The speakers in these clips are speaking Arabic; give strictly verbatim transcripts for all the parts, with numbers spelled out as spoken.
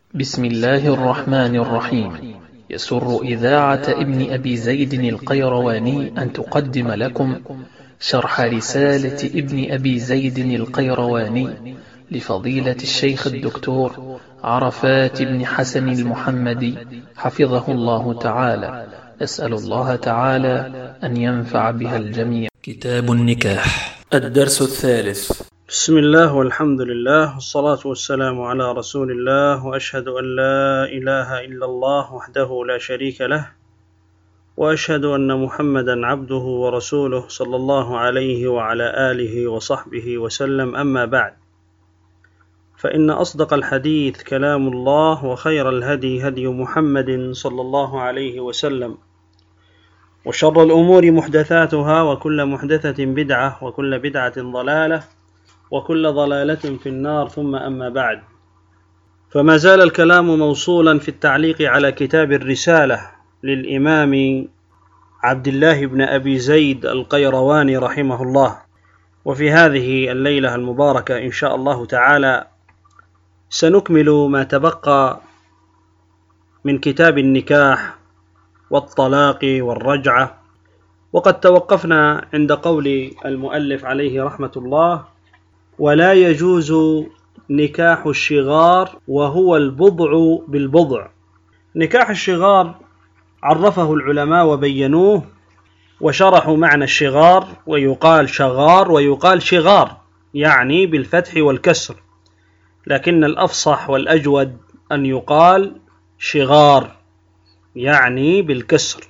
بسم الله الرحمن الرحيم. يسر إذاعة ابن أبي زيد القيرواني أن تقدم لكم شرح رسالة ابن أبي زيد القيرواني لفضيلة الشيخ الدكتور عرفات بن حسن المحمدي حفظه الله تعالى. أسأل الله تعالى أن ينفع بها الجميع. كتاب النكاح، الدرس الثالث. بسم الله والحمد لله والصلاة والسلام على رسول الله، وأشهد أن لا إله إلا الله وحده لا شريك له، وأشهد أن محمدا عبده ورسوله صلى الله عليه وعلى آله وصحبه وسلم. أما بعد، فإن أصدق الحديث كلام الله، وخير الهدي هدي محمد صلى الله عليه وسلم، وشر الأمور محدثاتها، وكل محدثة بدعة، وكل بدعة ضلالة، وكل ضلالة في النار. ثم أما بعد، فما زال الكلام موصولا في التعليق على كتاب الرسالة للإمام عبد الله بن أبي زيد القيرواني رحمه الله. وفي هذه الليلة المباركة إن شاء الله تعالى سنكمل ما تبقى من كتاب النكاح والطلاق والرجعة. وقد توقفنا عند قول المؤلف عليه رحمة الله: ولا يجوز نكاح الشغار وهو البضع بالبضع. نكاح الشغار عرفه العلماء وبينوه وشرحوا معنى الشغار، ويقال شغار ويقال شغار، يعني بالفتح والكسر، لكن الأفصح والأجود أن يقال شغار يعني بالكسر.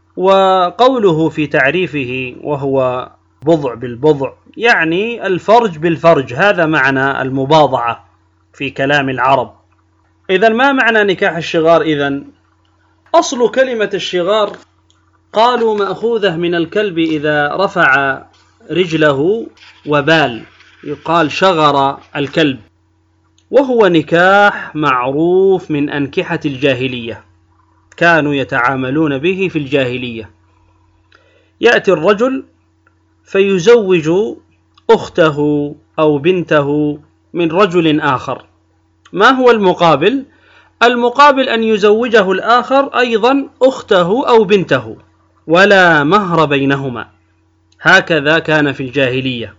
وقوله في تعريفه وهو بضع بالبضع يعني الفرج بالفرج، هذا معنى المباضعة في كلام العرب. إذن ما معنى نكاح الشغار؟ إذن أصل كلمة الشغار قالوا مأخوذة من الكلب إذا رفع رجله وبال، يقال شغر الكلب، وهو نكاح معروف من أنكحة الجاهلية، كانوا يتعاملون به في الجاهلية. يأتي الرجل فيزوج أخته أو بنته من رجل آخر. ما هو المقابل؟ المقابل أن يزوجه الآخر أيضا أخته أو بنته، ولا مهر بينهما. هكذا كان في الجاهلية،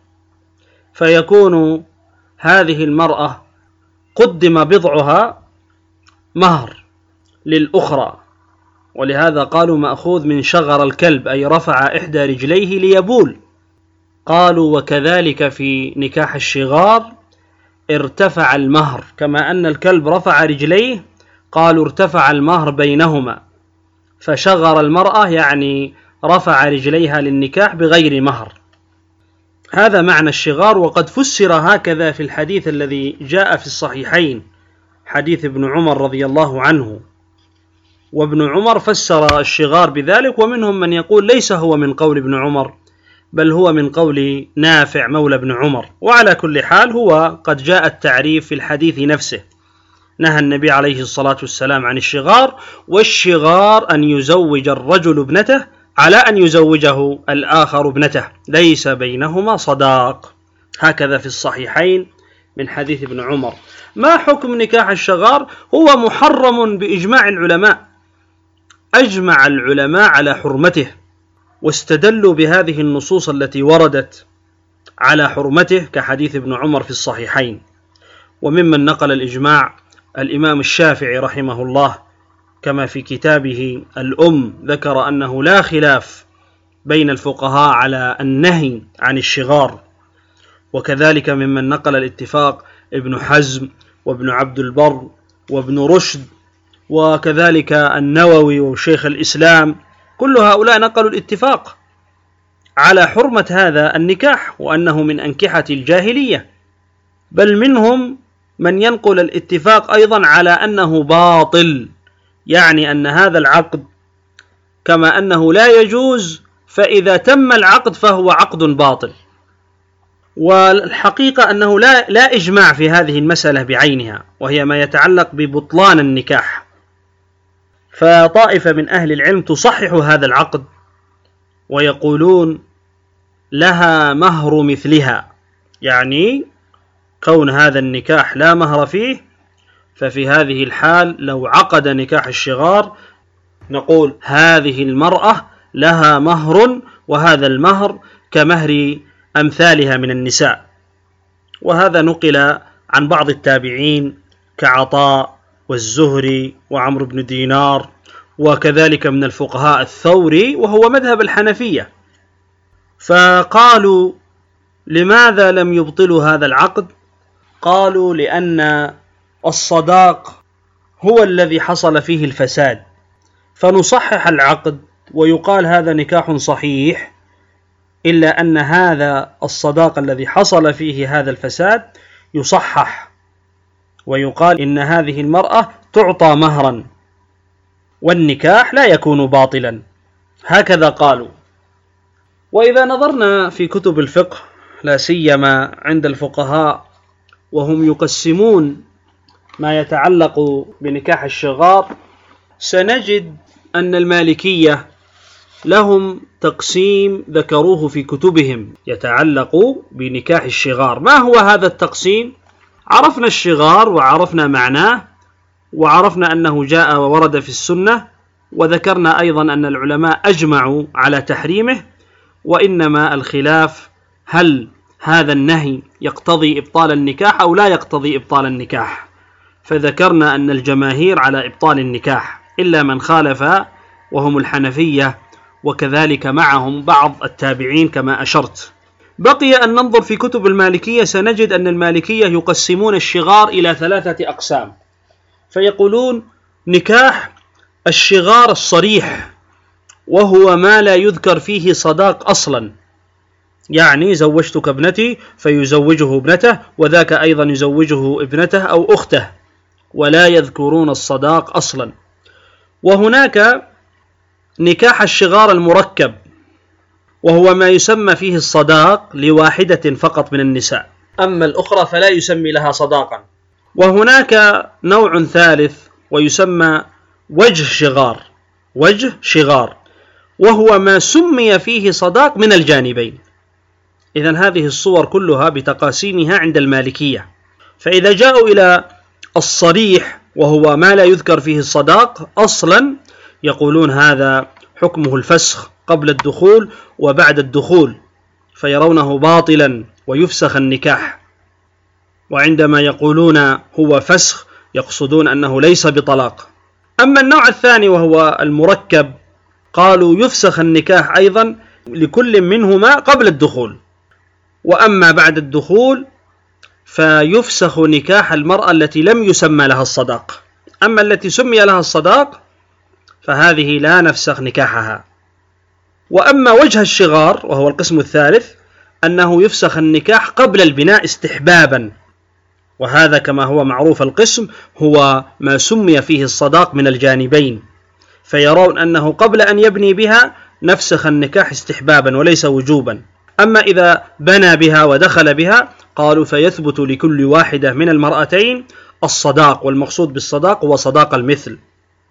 فيكون هذه المرأة قدم بضعها مهر للأخرى، ولهذا قالوا مأخوذ من شغر الكلب، أي رفع إحدى رجليه ليبول. قالوا وكذلك في نكاح الشغار ارتفع المهر، كما أن الكلب رفع رجليه قالوا ارتفع المهر بينهما، فشغر المرأة يعني رفع رجليها للنكاح بغير مهر. هذا معنى الشغار. وقد فسر هكذا في الحديث الذي جاء في الصحيحين، حديث ابن عمر رضي الله عنه، وابن عمر فسر الشغار بذلك، ومنهم من يقول ليس هو من قول ابن عمر، بل هو من قول نافع مولى ابن عمر. وعلى كل حال هو قد جاء التعريف في الحديث نفسه. نهى النبي عليه الصلاة والسلام عن الشغار، والشغار أن يزوج الرجل ابنته على أن يزوجه الآخر ابنته، ليس بينهما صداق. هكذا في الصحيحين من حديث ابن عمر. ما حكم نكاح الشغار؟ هو محرم بإجماع العلماء، أجمع العلماء على حرمته، واستدلوا بهذه النصوص التي وردت على حرمته كحديث ابن عمر في الصحيحين. وممن نقل الإجماع الإمام الشافعي رحمه الله، كما في كتابه الأم ذكر أنه لا خلاف بين الفقهاء على النهي عن الشغار. وكذلك ممن نقل الاتفاق ابن حزم وابن عبد البر وابن رشد، وكذلك النووي وشيخ الإسلام، كل هؤلاء نقلوا الاتفاق على حرمة هذا النكاح، وأنه من أنكحة الجاهلية. بل منهم من ينقل الاتفاق أيضا على أنه باطل، يعني أن هذا العقد كما أنه لا يجوز، فإذا تم العقد فهو عقد باطل. والحقيقة أنه لا, لا إجماع في هذه المسألة بعينها، وهي ما يتعلق ببطلان النكاح. فطائفة من أهل العلم تصحح هذا العقد ويقولون لها مهر مثلها، يعني كون هذا النكاح لا مهر فيه ففي هذه الحال لو عقد نكاح الشغار نقول هذه المرأة لها مهر، وهذا المهر كمهر أمثالها من النساء. وهذا نقل عن بعض التابعين كعطاء والزهري وعمرو بن دينار، وكذلك من الفقهاء الثوري وهو مذهب الحنفية. فقالوا لماذا لم يبطلوا هذا العقد؟ قالوا لأن الصداق هو الذي حصل فيه الفساد، فنصحح العقد ويقال هذا نكاح صحيح، إلا أن هذا الصداق الذي حصل فيه هذا الفساد يصحح ويقال إن هذه المرأة تعطى مهرا والنكاح لا يكون باطلا. هكذا قالوا. وإذا نظرنا في كتب الفقه لا سيما عند الفقهاء وهم يقسمون ما يتعلق بنكاح الشغار، سنجد أن المالكية لهم تقسيم ذكروه في كتبهم يتعلق بنكاح الشغار. ما هو هذا التقسيم؟ عرفنا الشغار وعرفنا معناه، وعرفنا أنه جاء وورد في السنة، وذكرنا أيضا أن العلماء أجمعوا على تحريمه، وإنما الخلاف هل هذا النهي يقتضي إبطال النكاح أو لا يقتضي إبطال النكاح. فذكرنا أن الجماهير على إبطال النكاح إلا من خالف وهم الحنفية، وكذلك معهم بعض التابعين كما أشرت. بقي أن ننظر في كتب المالكية، سنجد أن المالكية يقسمون الشغار إلى ثلاثة أقسام، فيقولون نكاح الشغار الصريح وهو ما لا يذكر فيه صداق أصلا، يعني زوجتك ابنتي فيزوجه ابنته، وذاك أيضا يزوجه ابنته أو أخته، ولا يذكرون الصداق أصلا. وهناك نكاح الشغار المركب، وهو ما يسمى فيه الصداق لواحدة فقط من النساء، أما الأخرى فلا يسمي لها صداقا. وهناك نوع ثالث ويسمى وجه شغار، وجه شغار وهو ما سمي فيه صداق من الجانبين. إذن هذه الصور كلها بتقاسيمها عند المالكية. فإذا جاءوا إلى الصريح وهو ما لا يذكر فيه الصداق أصلا، يقولون هذا حكمه الفسخ قبل الدخول وبعد الدخول، فيرونه باطلا ويفسخ النكاح. وعندما يقولون هو فسخ يقصدون أنه ليس بطلاق. أما النوع الثاني وهو المركب، قالوا يفسخ النكاح أيضا لكل منهما قبل الدخول، وأما بعد الدخول فيفسخ نكاح المرأة التي لم يسمى لها الصداق. أما التي سمي لها الصداق فهذه لا نفسخ نكاحها. وأما وجه الشغار وهو القسم الثالث، أنه يفسخ النكاح قبل البناء استحبابا، وهذا كما هو معروف القسم هو ما سمي فيه الصداق من الجانبين، فيرون أنه قبل أن يبني بها نفسخ النكاح استحبابا وليس وجوبا. أما إذا بنى بها ودخل بها قالوا فيثبت لكل واحدة من المرأتين الصداق، والمقصود بالصداق هو صداق المثل.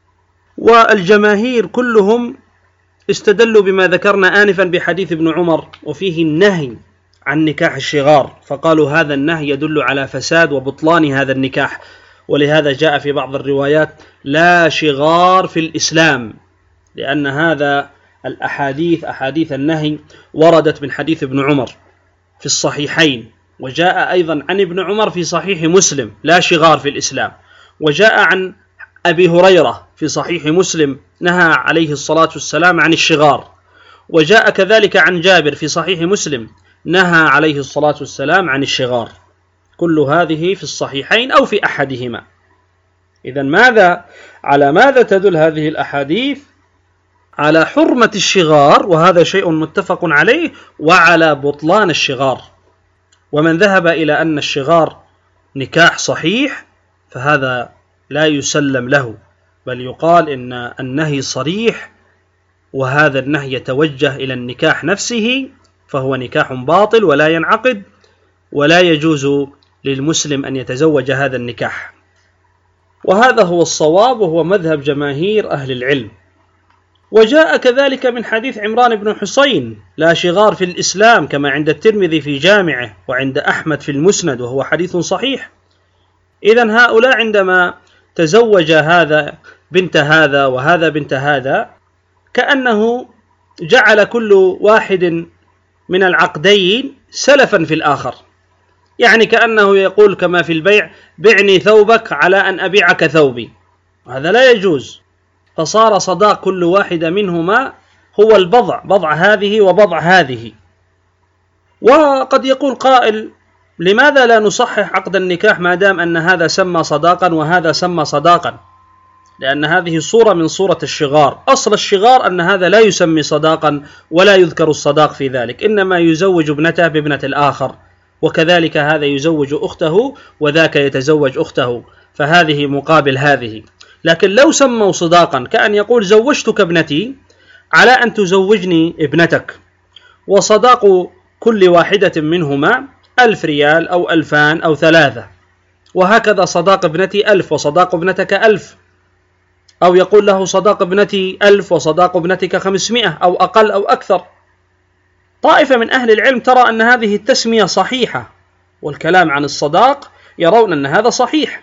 والجماهير كلهم استدلوا بما ذكرنا آنفا بحديث ابن عمر وفيه النهي عن نكاح الشغار، فقالوا هذا النهي يدل على فساد وبطلان هذا النكاح، ولهذا جاء في بعض الروايات لا شغار في الإسلام، لأن هذا الأحاديث أحاديث النهي وردت من حديث ابن عمر في الصحيحين، وجاء أيضا عن ابن عمر في صحيح مسلم لا شغار في الإسلام، وجاء عن أبي هريرة في صحيح مسلم نهى عليه الصلاة والسلام عن الشغار، وجاء كذلك عن جابر في صحيح مسلم نهى عليه الصلاة والسلام عن الشغار. كل هذه في الصحيحين أو في أحدهما. إذن ماذا على ماذا تدل هذه الأحاديث؟ على حرمة الشغار، وهذا شيء متفق عليه، وعلى بطلان الشغار. ومن ذهب إلى أن الشغار نكاح صحيح فهذا لا يسلم له، بل يقال إن النهي صريح، وهذا النهي يتوجه إلى النكاح نفسه، فهو نكاح باطل ولا ينعقد، ولا يجوز للمسلم أن يتزوج هذا النكاح. وهذا هو الصواب، وهو مذهب جماهير أهل العلم. وجاء كذلك من حديث عمران بن حسين لا شغار في الإسلام كما عند الترمذي في جامعه وعند أحمد في المسند، وهو حديث صحيح، إذن هؤلاء عندما تزوج هذا بنت هذا وهذا بنت هذا كأنه جعل كل واحد من العقدين سلفا في الآخر، يعني كأنه يقول كما في البيع: بعني ثوبك على أن أبيعك ثوبي، وهذا لا يجوز. فصار صداق كل واحد منهما هو البضع، بضع هذه وبضع هذه. وقد يقول قائل: لماذا لا نصحح عقد النكاح ما دام أن هذا سمى صداقا وهذا سمى صداقا؟ لأن هذه صورة من صورة الشغار. أصل الشغار أن هذا لا يسمي صداقا ولا يذكر الصداق في ذلك، إنما يزوج ابنته بابنة الآخر، وكذلك هذا يزوج أخته وذاك يتزوج أخته، فهذه مقابل هذه. لكن لو سموا صداقا كأن يقول: زوجتك ابنتي على أن تزوجني ابنتك، وصداق كل واحدة منهما ألف ريال أو ألفان أو ثلاثة، وهكذا صداق ابنتي ألف وصداق ابنتك ألف، أو يقول له: صداق ابنتي ألف وصداق ابنتك خمسمائة أو أقل أو أكثر. طائفة من أهل العلم ترى أن هذه التسمية صحيحة، والكلام عن الصداق يرون أن هذا صحيح،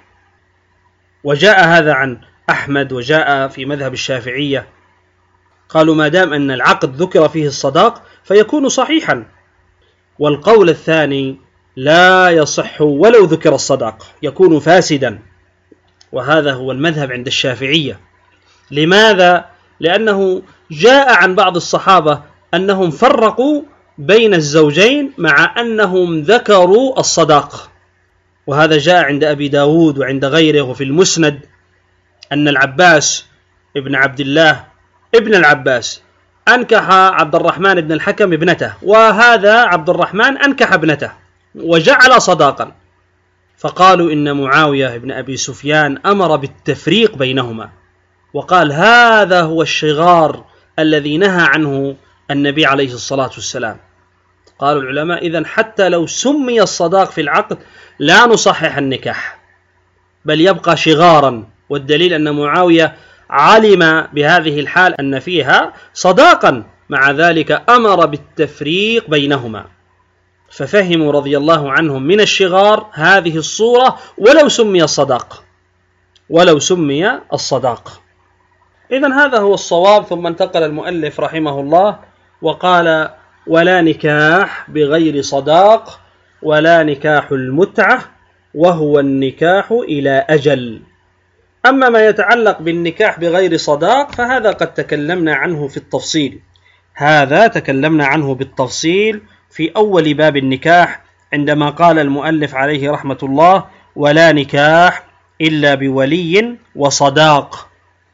وجاء هذا عن أحمد وجاء في مذهب الشافعية، قالوا ما دام أن العقد ذكر فيه الصداق فيكون صحيحا. والقول الثاني: لا يصح ولو ذكر الصداق، يكون فاسدا، وهذا هو المذهب عند الشافعية. لماذا؟ لأنه جاء عن بعض الصحابة أنهم فرقوا بين الزوجين مع أنهم ذكروا الصداق، وهذا جاء عند أبي داود وعند غيره في المسند أن العباس ابن عبد الله ابن العباس أنكح عبد الرحمن بن الحكم ابنته، وهذا عبد الرحمن أنكح ابنته وجعل صداقا، فقالوا إن معاوية بن أبي سفيان أمر بالتفريق بينهما، وقال هذا هو الشغار الذي نهى عنه النبي عليه الصلاة والسلام. قالوا العلماء: إذن حتى لو سمي الصداق في العقد لا نصحح النكاح، بل يبقى شغارا، والدليل أن معاوية علم بهذه الحال أن فيها صداقا، مع ذلك أمر بالتفريق بينهما، ففهموا رضي الله عنهم من الشغار هذه الصورة ولو سمي الصداق ولو سمي الصداق. إذن هذا هو الصواب. ثم انتقل المؤلف رحمه الله وقال: ولا نكاح بغير صداق ولا نكاح المتعة، وهو النكاح إلى أجل. أما ما يتعلق بالنكاح بغير صداق فهذا قد تكلمنا عنه في التفصيل، هذا تكلمنا عنه بالتفصيل في أول باب النكاح عندما قال المؤلف عليه رحمة الله: ولا نكاح إلا بولي وصداق،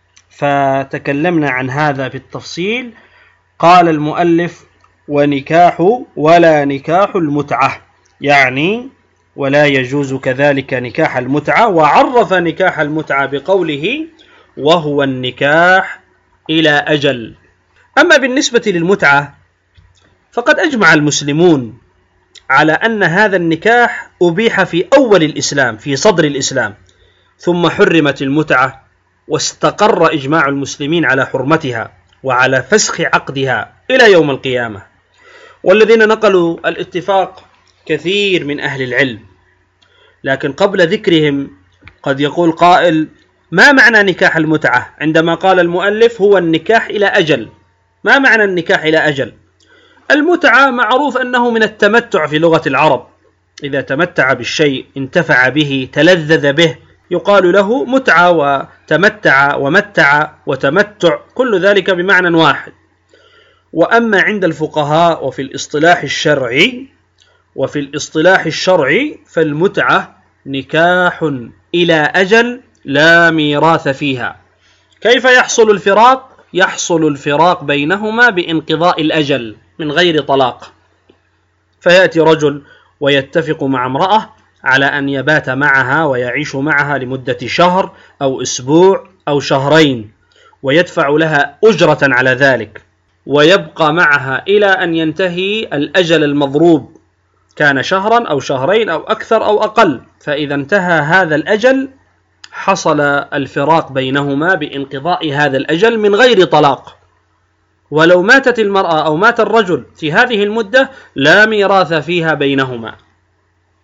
فتكلمنا عن هذا بالتفصيل. قال المؤلف: ونكاح ولا نكاح المتعة، يعني ولا يجوز كذلك نكاح المتعة، وعرف نكاح المتعة بقوله: وهو النكاح إلى أجل. أما بالنسبة للمتعة فقد أجمع المسلمون على أن هذا النكاح أبيح في أول الإسلام، في صدر الإسلام، ثم حرمت المتعة، واستقر إجماع المسلمين على حرمتها وعلى فسخ عقدها إلى يوم القيامة. والذين نقلوا الاتفاق كثير من أهل العلم، لكن قبل ذكرهم قد يقول قائل: ما معنى نكاح المتعة عندما قال المؤلف هو النكاح إلى أجل؟ ما معنى النكاح إلى أجل؟ المتعة معروف أنه من التمتع في لغة العرب، إذا تمتع بالشيء انتفع به تلذذ به يقال له متعة، وتمتع ومتع وتمتع كل ذلك بمعنى واحد. وأما عند الفقهاء وفي الاصطلاح الشرعي وفي الاصطلاح الشرعي فالمتعة نكاح إلى أجل لا ميراث فيها. كيف يحصل الفراق؟ يحصل الفراق بينهما بانقضاء الأجل من غير طلاق، فيأتي رجل ويتفق مع امرأة على أن يبات معها ويعيش معها لمدة شهر أو أسبوع أو شهرين، ويدفع لها أجرة على ذلك، ويبقى معها إلى أن ينتهي الأجل المضروب، كان شهرا أو شهرين أو أكثر أو أقل. فإذا انتهى هذا الأجل حصل الفراق بينهما بانقضاء هذا الأجل من غير طلاق. ولو ماتت المرأة أو مات الرجل في هذه المدة لا ميراث فيها بينهما.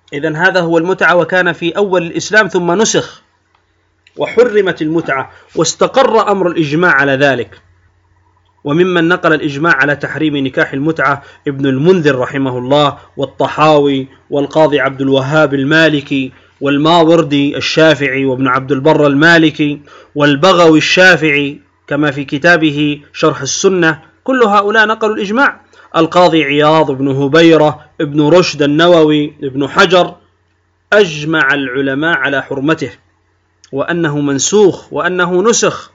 إذن هذا هو المتعة، وكان في أول الإسلام ثم نسخ وحرمت المتعة، واستقر أمر الإجماع على ذلك. وممن نقل الإجماع على تحريم نكاح المتعة ابن المنذر رحمه الله، والطحاوي، والقاضي عبد الوهاب المالكي، والماوردي الشافعي، وابن عبد البر المالكي، والبغوي الشافعي كما في كتابه شرح السنة. كل هؤلاء نقلوا الإجماع. القاضي عياض، ابن هبيرة، ابن رشد النووي، ابن حجر، أجمع العلماء على حرمته، وأنه منسوخ، وأنه نسخ،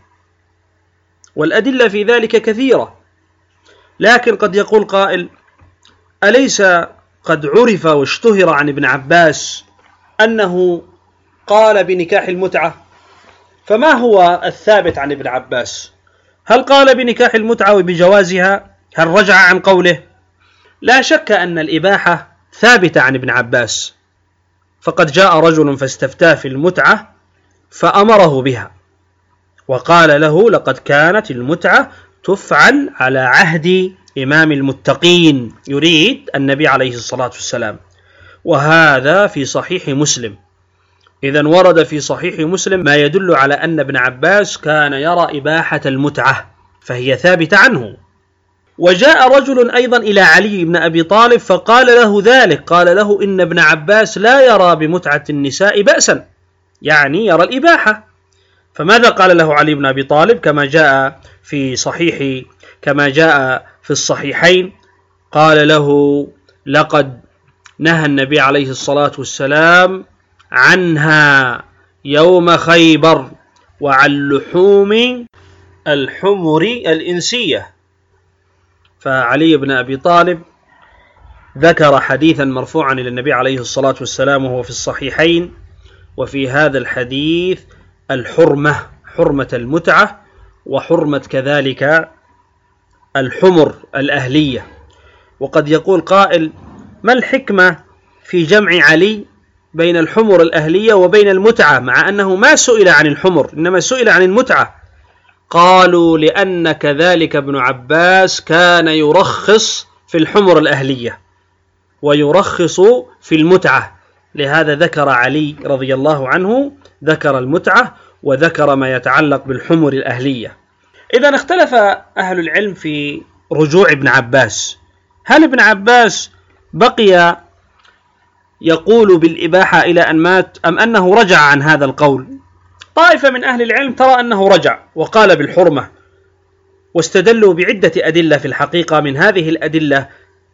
والأدلة في ذلك كثيرة. لكن قد يقول قائل: أليس قد عرف واشتهر عن ابن عباس أنه قال بنكاح المتعة؟ فما هو الثابت عن ابن عباس؟ هل قال بنكاح المتعة وبجوازها؟ هل رجع عن قوله؟ لا شك أن الإباحة ثابتة عن ابن عباس، فقد جاء رجل فاستفتاه في المتعة فأمره بها، وقال له: لقد كانت المتعة تفعل على عهد إمام المتقين، يريد النبي عليه الصلاة والسلام، وهذا في صحيح مسلم. إذن ورد في صحيح مسلم ما يدل على أن ابن عباس كان يرى إباحة المتعة، فهي ثابتة عنه. وجاء رجل أيضا إلى علي بن أبي طالب فقال له ذلك، قال له: إن ابن عباس لا يرى بمتعة النساء بأسا، يعني يرى الإباحة. فماذا قال له علي بن أبي طالب كما جاء في صحيح كما جاء في الصحيحين؟ قال له: لقد نهى النبي عليه الصلاة والسلام عنها يوم خيبر، وعن لحوم الحمر الإنسية. فعلي بن أبي طالب ذكر حديثا مرفوعا إلى النبي عليه الصلاة والسلام وهو في الصحيحين، وفي هذا الحديث الحرمة، حرمة المتعة، وحرمة كذلك الحمر الأهلية. وقد يقول قائل: ما الحكمة في جمع علي بين الحمر الأهلية وبين المتعة، مع أنه ما سئل عن الحمر إنما سئل عن المتعة؟ قالوا: لأن كذلك ابن عباس كان يرخص في الحمر الأهلية ويرخص في المتعة، لهذا ذكر علي رضي الله عنه ذكر المتعة وذكر ما يتعلق بالحمر الأهلية. إذن اختلف أهل العلم في رجوع ابن عباس، هل ابن عباس بقي يقول بالإباحة إلى أن مات أم أنه رجع عن هذا القول؟ طائفة من أهل العلم ترى أنه رجع وقال بالحرمة، واستدلوا بعدة أدلة. في الحقيقة من هذه الأدلة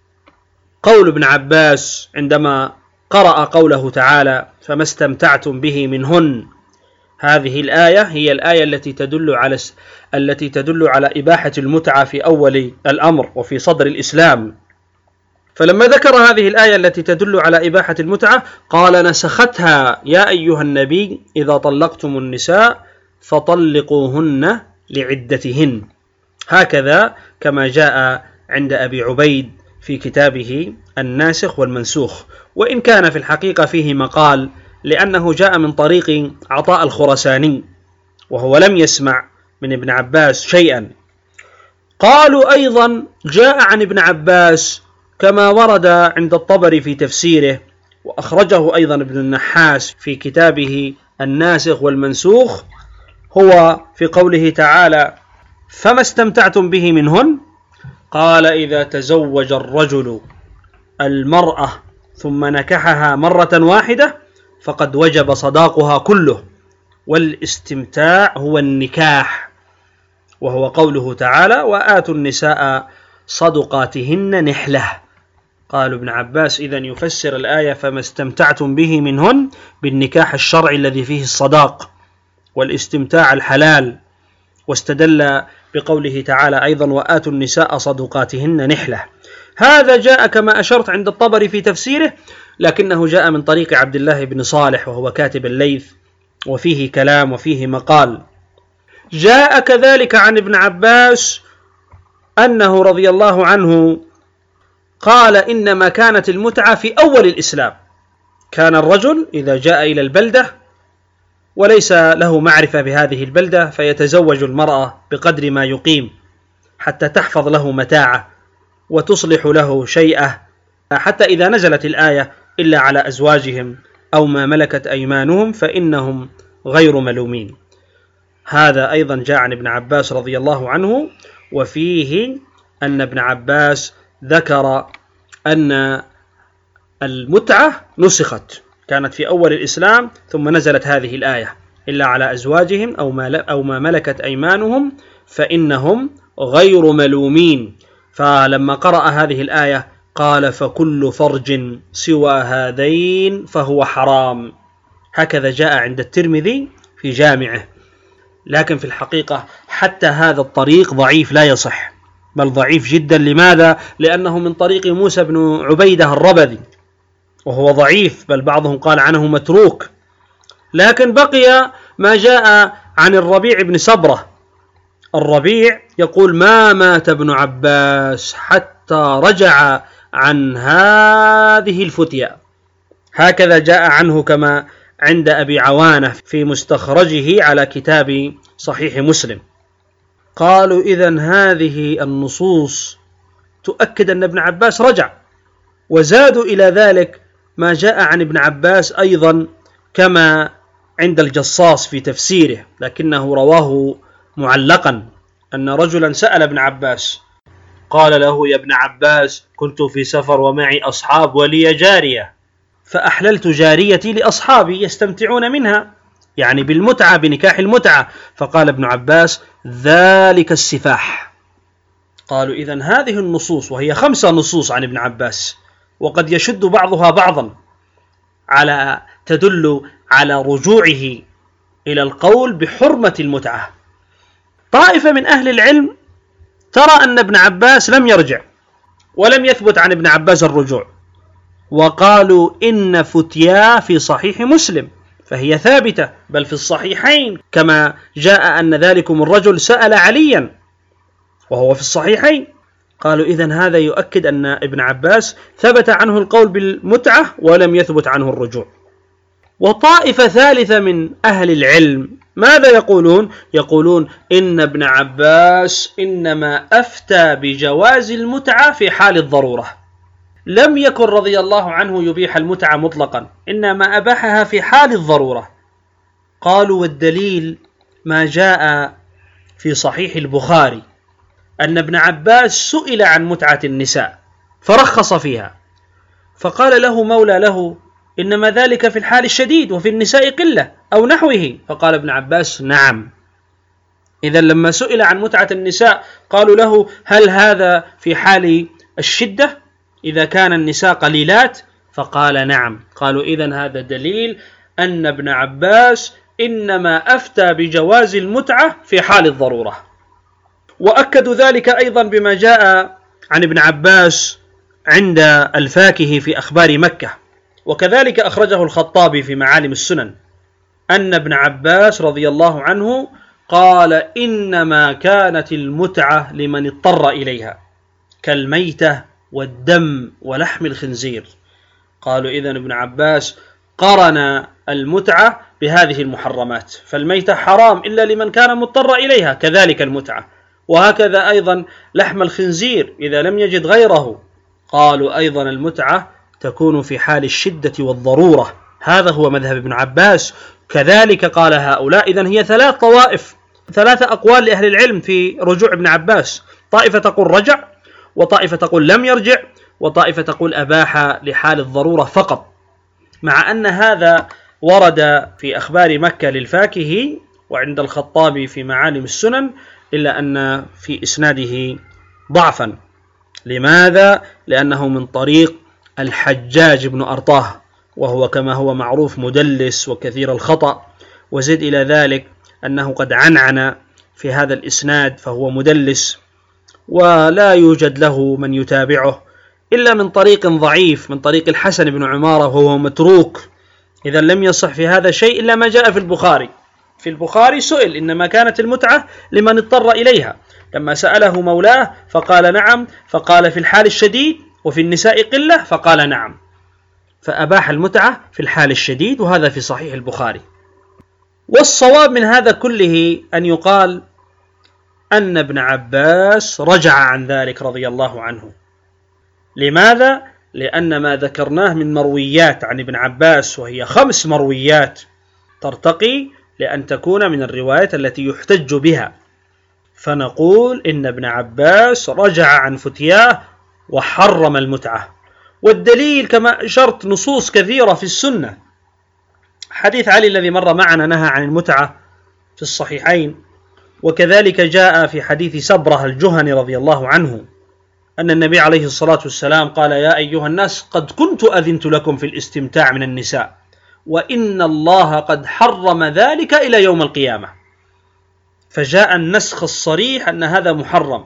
قول ابن عباس عندما قرأ قوله تعالى: فما استمتعتم به منهن. هذه الآية هي الآية التي تدل على التي تدل على إباحة المتعة في أول الأمر وفي صدر الإسلام. فلما ذكر هذه الآية التي تدل على إباحة المتعة قال: نسختها يا أيها النبي إذا طلقتم النساء فطلقوهن لعدتهن، هكذا كما جاء عند أبي عبيد في كتابه الناسخ والمنسوخ. وإن كان في الحقيقة فيه مقال، لأنه جاء من طريق عطاء الخرساني وهو لم يسمع من ابن عباس شيئا. قالوا أيضا جاء عن ابن عباس كما ورد عند الطبري في تفسيره، وأخرجه أيضا ابن النحاس في كتابه الناسخ والمنسوخ، هو في قوله تعالى: فما استمتعتم به منهن. قال: إذا تزوج الرجل المرأة ثم نكحها مرة واحدة فقد وجب صداقها كله، والاستمتاع هو النكاح، وهو قوله تعالى: وآتوا النساء صدقاتهن نحلة. قالوا ابن عباس إذن يفسر الآية فما استمتعتم به منهن بالنكاح الشرعي الذي فيه الصداق والاستمتاع الحلال، واستدل بقوله تعالى أيضا: وآتوا النساء صدقاتهن نحلة. هذا جاء كما أشرت عند الطبري في تفسيره، لكنه جاء من طريق عبد الله بن صالح وهو كاتب الليث، وفيه كلام وفيه مقال. جاء كذلك عن ابن عباس أنه رضي الله عنه قال: إنما كانت المتعة في أول الإسلام، كان الرجل إذا جاء إلى البلدة وليس له معرفة بهذه البلدة فيتزوج المرأة بقدر ما يقيم حتى تحفظ له متاعه وتصلح له شيئه، حتى إذا نزلت الآية إلا على أزواجهم أو ما ملكت أيمانهم فإنهم غير ملومين. هذا أيضا جاء عن ابن عباس رضي الله عنه، وفيه أن ابن عباس ذكر أن المتعة نسخت، كانت في أول الإسلام ثم نزلت هذه الآية إلا على أزواجهم أو ما أو ما ملكت أيمانهم فإنهم غير ملومين. فلما قرأ هذه الآية قال فكل فرج سوى هذين فهو حرام. هكذا جاء عند الترمذي في جامعه، لكن في الحقيقة حتى هذا الطريق ضعيف لا يصح، بل ضعيف جدا. لماذا؟ لأنه من طريق موسى بن عبيدة الربذي، وهو ضعيف، بل بعضهم قال عنه متروك. لكن بقي ما جاء عن الربيع بن سبرة. الربيع يقول ما مات ابن عباس حتى رجع عن هذه الفتية. هكذا جاء عنه كما عند أبي عوانة في مستخرجه على كتاب صحيح مسلم. قالوا إذن هذه النصوص تؤكد أن ابن عباس رجع، وزادوا إلى ذلك ما جاء عن ابن عباس أيضا كما عند الجصاص في تفسيره، لكنه رواه معلقا، أن رجلا سأل ابن عباس قال له يا ابن عباس كنت في سفر ومعي أصحاب ولي جارية فأحللت جاريتي لأصحابي يستمتعون منها، يعني بالمتعة، بنكاح المتعة. فقال ابن عباس ذلك السفاح. قالوا إذن هذه النصوص، وهي خمسة نصوص عن ابن عباس، وقد يشد بعضها بعضا، على تدل على رجوعه إلى القول بحرمة المتعة. طائفة من أهل العلم ترى أن ابن عباس لم يرجع، ولم يثبت عن ابن عباس الرجوع، وقالوا إن فتيا في صحيح مسلم فهي ثابتة، بل في الصحيحين، كما جاء أن ذلكم الرجل سأل عليا وهو في الصحيحين. قالوا إذن هذا يؤكد أن ابن عباس ثبت عنه القول بالمتعة ولم يثبت عنه الرجوع. وطائفة ثالثة من أهل العلم ماذا يقولون؟ يقولون إن ابن عباس إنما أفتى بجواز المتعة في حال الضرورة، لم يكن رضي الله عنه يبيح المتعة مطلقا، إنما أباحها في حال الضرورة. قالوا والدليل ما جاء في صحيح البخاري أن ابن عباس سئل عن متعة النساء فرخص فيها، فقال له مولى له إنما ذلك في الحال الشديد وفي النساء قلة أو نحوه، فقال ابن عباس نعم. إذا لما سئل عن متعة النساء قالوا له هل هذا في حال الشدة إذا كان النساء قليلات؟ فقال نعم. قالوا إذن هذا دليل أن ابن عباس إنما أفتى بجواز المتعة في حال الضرورة. وأكدوا ذلك أيضا بما جاء عن ابن عباس عند الفاكهي في أخبار مكة، وكذلك أخرجه الخطابي في معالم السنن، أن ابن عباس رضي الله عنه قال إنما كانت المتعة لمن اضطر إليها كالميتة والدم ولحم الخنزير. قالوا إذن ابن عباس قرن المتعة بهذه المحرمات، فالميتة حرام إلا لمن كان مضطر إليها، كذلك المتعة، وهكذا أيضا لحم الخنزير إذا لم يجد غيره. قالوا أيضا المتعة تكون في حال الشدة والضرورة. هذا هو مذهب ابن عباس. كذلك قال هؤلاء. إذن هي ثلاث طوائف، ثلاثة أقوال لأهل العلم في رجوع ابن عباس. طائفة تقول رجع، وطائفة تقول لم يرجع، وطائفة تقول أباح لحال الضرورة فقط، مع أن هذا ورد في أخبار مكة للفاكهي وعند الخطابي في معالم السنن، إلا أن في إسناده ضعفا. لماذا؟ لأنه من طريق الحجاج بن أرطاه، وهو كما هو معروف مدلس وكثير الخطأ، وزد إلى ذلك أنه قد عنعن في هذا الإسناد فهو مدلس، ولا يوجد له من يتابعه إلا من طريق ضعيف من طريق الحسن بن عمارة وهو متروك. إذا لم يصح في هذا شيء إلا ما جاء في البخاري. في البخاري سئل إنما كانت المتعة لمن اضطر إليها، لما سأله مولاه فقال نعم، فقال في الحال الشديد وفي النساء قلة، فقال نعم، فأباح المتعة في الحال الشديد، وهذا في صحيح البخاري. والصواب من هذا كله أن يقال أن ابن عباس رجع عن ذلك رضي الله عنه. لماذا؟ لأن ما ذكرناه من مرويات عن ابن عباس وهي خمس مرويات ترتقي لأن تكون من الروايات التي يحتج بها، فنقول إن ابن عباس رجع عن فتياه وحرم المتعة. والدليل كما أشرت نصوص كثيرة في السنة. حديث علي الذي مر معنا نهى عن المتعة في الصحيحين، وكذلك جاء في حديث سبرة الجهني رضي الله عنه أن النبي عليه الصلاة والسلام قال: يا أيها الناس قد كنت أذنت لكم في الاستمتاع من النساء وإن الله قد حرم ذلك إلى يوم القيامة. فجاء النسخ الصريح أن هذا محرم.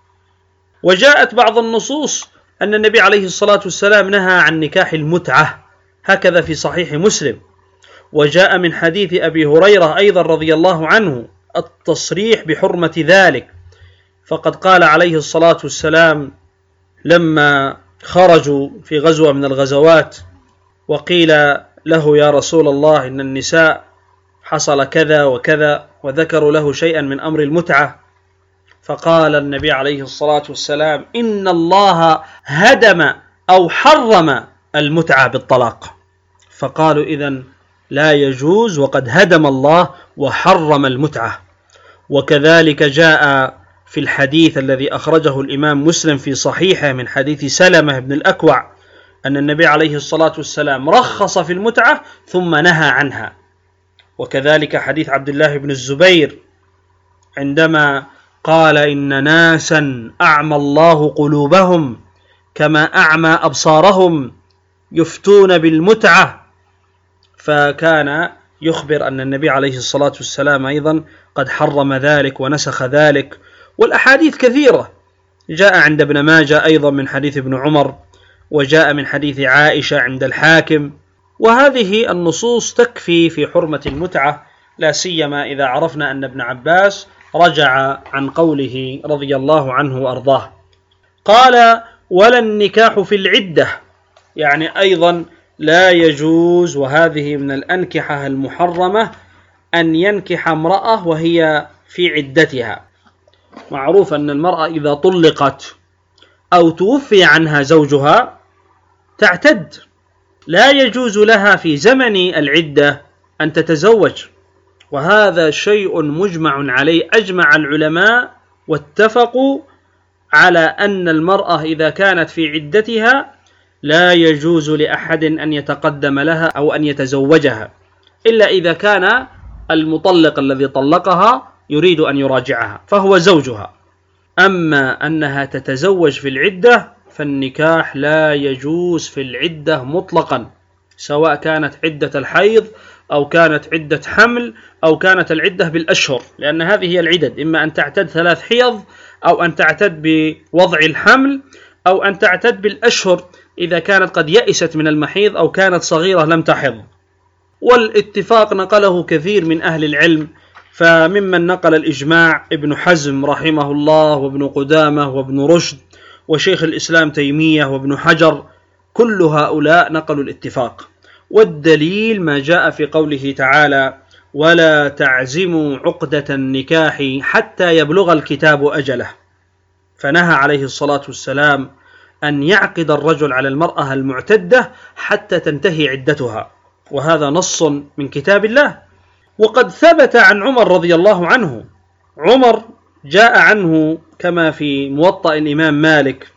وجاءت بعض النصوص أن النبي عليه الصلاة والسلام نهى عن نكاح المتعة، هكذا في صحيح مسلم. وجاء من حديث أبي هريرة أيضا رضي الله عنه التصريح بحرمة ذلك، فقد قال عليه الصلاة والسلام لما خرجوا في غزوة من الغزوات وقيل له: يا رسول الله إن النساء حصل كذا وكذا، وذكروا له شيئا من أمر المتعة، فقال النبي عليه الصلاة والسلام: إن الله هدم أو حرم المتعة بالطلاق. فقالوا: إذن لا يجوز وقد هدم الله وحرم المتعة. وكذلك جاء في الحديث الذي أخرجه الإمام مسلم في صحيحه من حديث سلمة بن الأكوع أن النبي عليه الصلاة والسلام رخص في المتعة ثم نهى عنها. وكذلك حديث عبد الله بن الزبير عندما قال: إن ناسا أعمى الله قلوبهم كما أعمى أبصارهم يفتون بالمتعة، فكان يخبر أن النبي عليه الصلاة والسلام أيضا قد حرم ذلك ونسخ ذلك. والأحاديث كثيرة، جاء عند ابن ماجه أيضا من حديث ابن عمر، وجاء من حديث عائشة عند الحاكم. وهذه النصوص تكفي في حرمة المتعة، لا سيما إذا عرفنا أن ابن عباس رجع عن قوله رضي الله عنه وأرضاه. قال: ولا النكاح في العدة، يعني أيضا لا يجوز، وهذه من الأنكحة المحرمة، أن ينكح امرأة وهي في عدتها. معروف أن المرأة إذا طلقت أو توفي عنها زوجها تعتد، لا يجوز لها في زمن العدة أن تتزوج، وهذا شيء مجمع عليه. أجمع العلماء واتفقوا على أن المرأة إذا كانت في عدتها لا يجوز لأحد أن يتقدم لها أو أن يتزوجها، إلا إذا كان المطلق الذي طلقها يريد أن يراجعها فهو زوجها. أما أنها تتزوج في العدة فالنكاح لا يجوز في العدة مطلقا، سواء كانت عدة الحيض أو كانت عدة حمل أو كانت العدة بالأشهر، لأن هذه هي العدد، إما أن تعتد ثلاث حيض أو أن تعتد بوضع الحمل أو أن تعتد بالأشهر إذا كانت قد يئست من المحيض أو كانت صغيرة لم تحض. والاتفاق نقله كثير من أهل العلم، فممن نقل الإجماع ابن حزم رحمه الله وابن قدامة وابن رشد وشيخ الإسلام تيمية وابن حجر، كل هؤلاء نقلوا الاتفاق. والدليل ما جاء في قوله تعالى: ولا تعزموا عقدة النكاح حتى يبلغ الكتاب أجله، فنهى عليه الصلاة والسلام أن يعقد الرجل على المرأة المعتدة حتى تنتهي عدتها، وهذا نص من كتاب الله. وقد ثبت عن عمر رضي الله عنه، عمر جاء عنه كما في موطأ الإمام مالك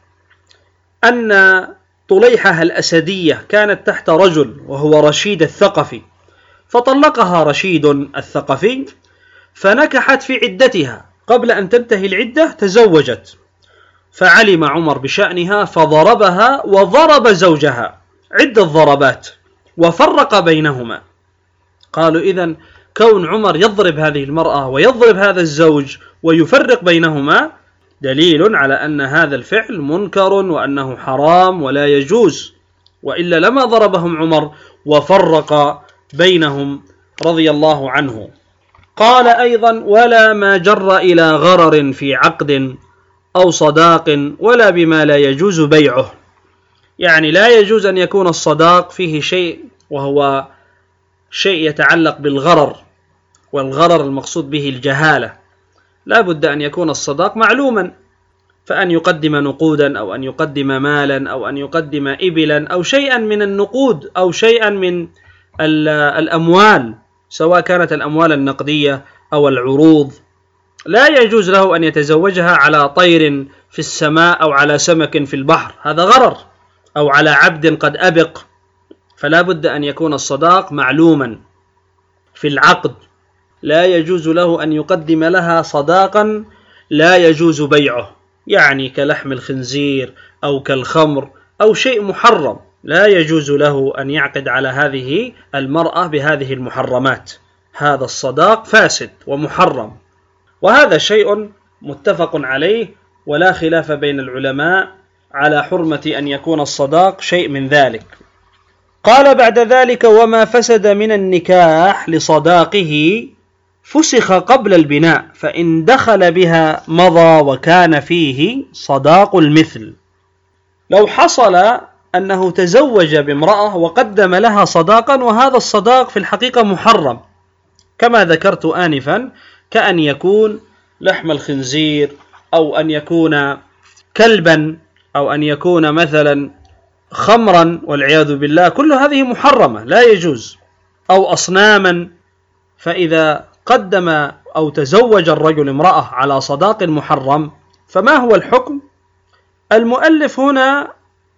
أن طليحة الأسدية كانت تحت رجل وهو رشيد الثقفي، فطلقها رشيد الثقفي فنكحت في عدتها، قبل أن تنتهي العدة تزوجت، فعلم عمر بشأنها فضربها وضرب زوجها عدة ضربات وفرق بينهما. قالوا: إذن كون عمر يضرب هذه المرأة ويضرب هذا الزوج ويفرق بينهما دليل على أن هذا الفعل منكر وأنه حرام ولا يجوز، وإلا لما ضربهم عمر وفرق بينهم رضي الله عنه. قال أيضا: ولا ما جر إلى غرر في عقد أو صداق ولا بما لا يجوز بيعه، يعني لا يجوز أن يكون الصداق فيه شيء وهو شيء يتعلق بالغرر، والغرر المقصود به الجهالة، لا بد أن يكون الصداق معلوما، فأن يقدم نقودا أو أن يقدم مالا أو أن يقدم إبلا أو شيئا من النقود أو شيئا من الأموال، سواء كانت الأموال النقدية أو العروض، لا يجوز له أن يتزوجها على طير في السماء أو على سمك في البحر، هذا غرر، أو على عبد قد أبق، فلا بد أن يكون الصداق معلوما في العقد. لا يجوز له أن يقدم لها صداقا لا يجوز بيعه، يعني كلحم الخنزير أو كالخمر أو شيء محرم، لا يجوز له أن يعقد على هذه المرأة بهذه المحرمات، هذا الصداق فاسد ومحرم، وهذا شيء متفق عليه ولا خلاف بين العلماء على حرمة أن يكون الصداق شيء من ذلك. قال بعد ذلك: وما فسد من النكاح لصداقه فسخ قبل البناء، فإن دخل بها مضى وكان فيه صداق المثل. لو حصل أنه تزوج بامرأة وقدم لها صداقا، وهذا الصداق في الحقيقة محرم كما ذكرت آنفا، كأن يكون لحم الخنزير أو أن يكون كلبا أو أن يكون مثلا خمرا والعياذ بالله، كل هذه محرمة لا يجوز، أو أصناما. فإذا قدم أو تزوج الرجل امرأة على صداق محرم فما هو الحكم؟ المؤلف هنا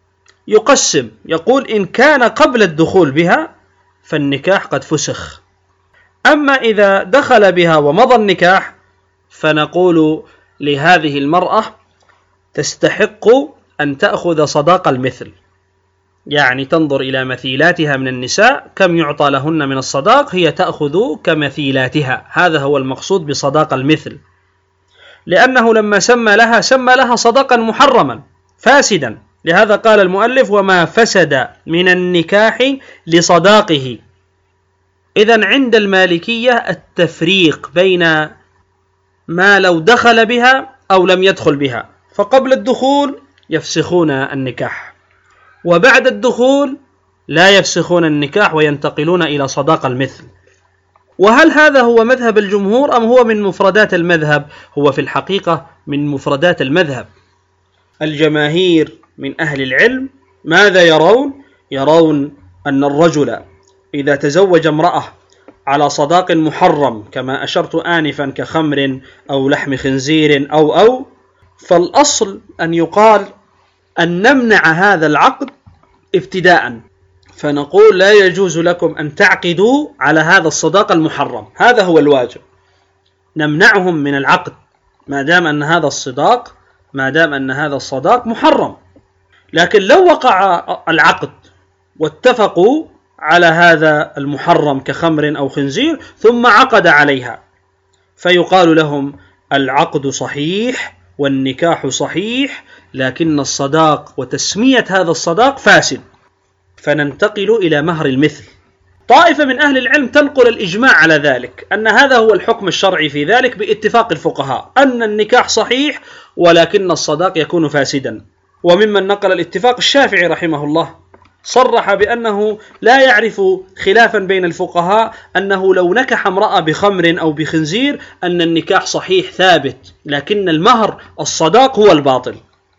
يقسم، يقول: إن كان قبل الدخول بها فالنكاح قد فسخ، أما إذا دخل بها ومضى النكاح فنقول لهذه المرأة تستحق أن تأخذ صداق المثل، يعني تنظر إلى مثيلاتها من النساء كم يعطى لهن من الصداق، هي تأخذ كمثيلاتها، هذا هو المقصود بصداق المثل، لأنه لما سمى لها سمى لها صداقا محرما فاسدا، لهذا قال المؤلف: وما فسد من النكاح لصداقه. إذن عند المالكية التفريق بين ما لو دخل بها أو لم يدخل بها، فقبل الدخول يفسخون النكاح، وبعد الدخول لا يفسخون النكاح وينتقلون إلى صداق المثل. وهل هذا هو مذهب الجمهور أم هو من مفردات المذهب؟ هو في الحقيقة من مفردات المذهب. الجماهير من أهل العلم ماذا يرون؟ يرون أن الرجل إذا تزوج امرأة على صداق محرم كما أشرت آنفا كخمر أو لحم خنزير أو أو فالأصل أن يقال أن نمنع هذا العقد ابتداء، فنقول: لا يجوز لكم أن تعقدوا على هذا الصداق المحرم، هذا هو الواجب، نمنعهم من العقد ما دام أن هذا الصداق ما دام أن هذا الصداق محرم. لكن لو وقع العقد واتفقوا على هذا المحرم كخمر أو خنزير ثم عقد عليها، فيقال لهم: العقد صحيح والنكاح صحيح، لكن الصداق وتسمية هذا الصداق فاسد، فننتقل إلى مهر المثل. طائفة من أهل العلم تنقل الإجماع على ذلك، أن هذا هو الحكم الشرعي في ذلك باتفاق الفقهاء، أن النكاح صحيح ولكن الصداق يكون فاسدا. وممن نقل الاتفاق الشافعي رحمه الله، صرح بأنه لا يعرف خلافا بين الفقهاء أنه لو نكح امرأة بخمر أو بخنزير أن النكاح صحيح ثابت، لكن المهر الصداق هو الباطل.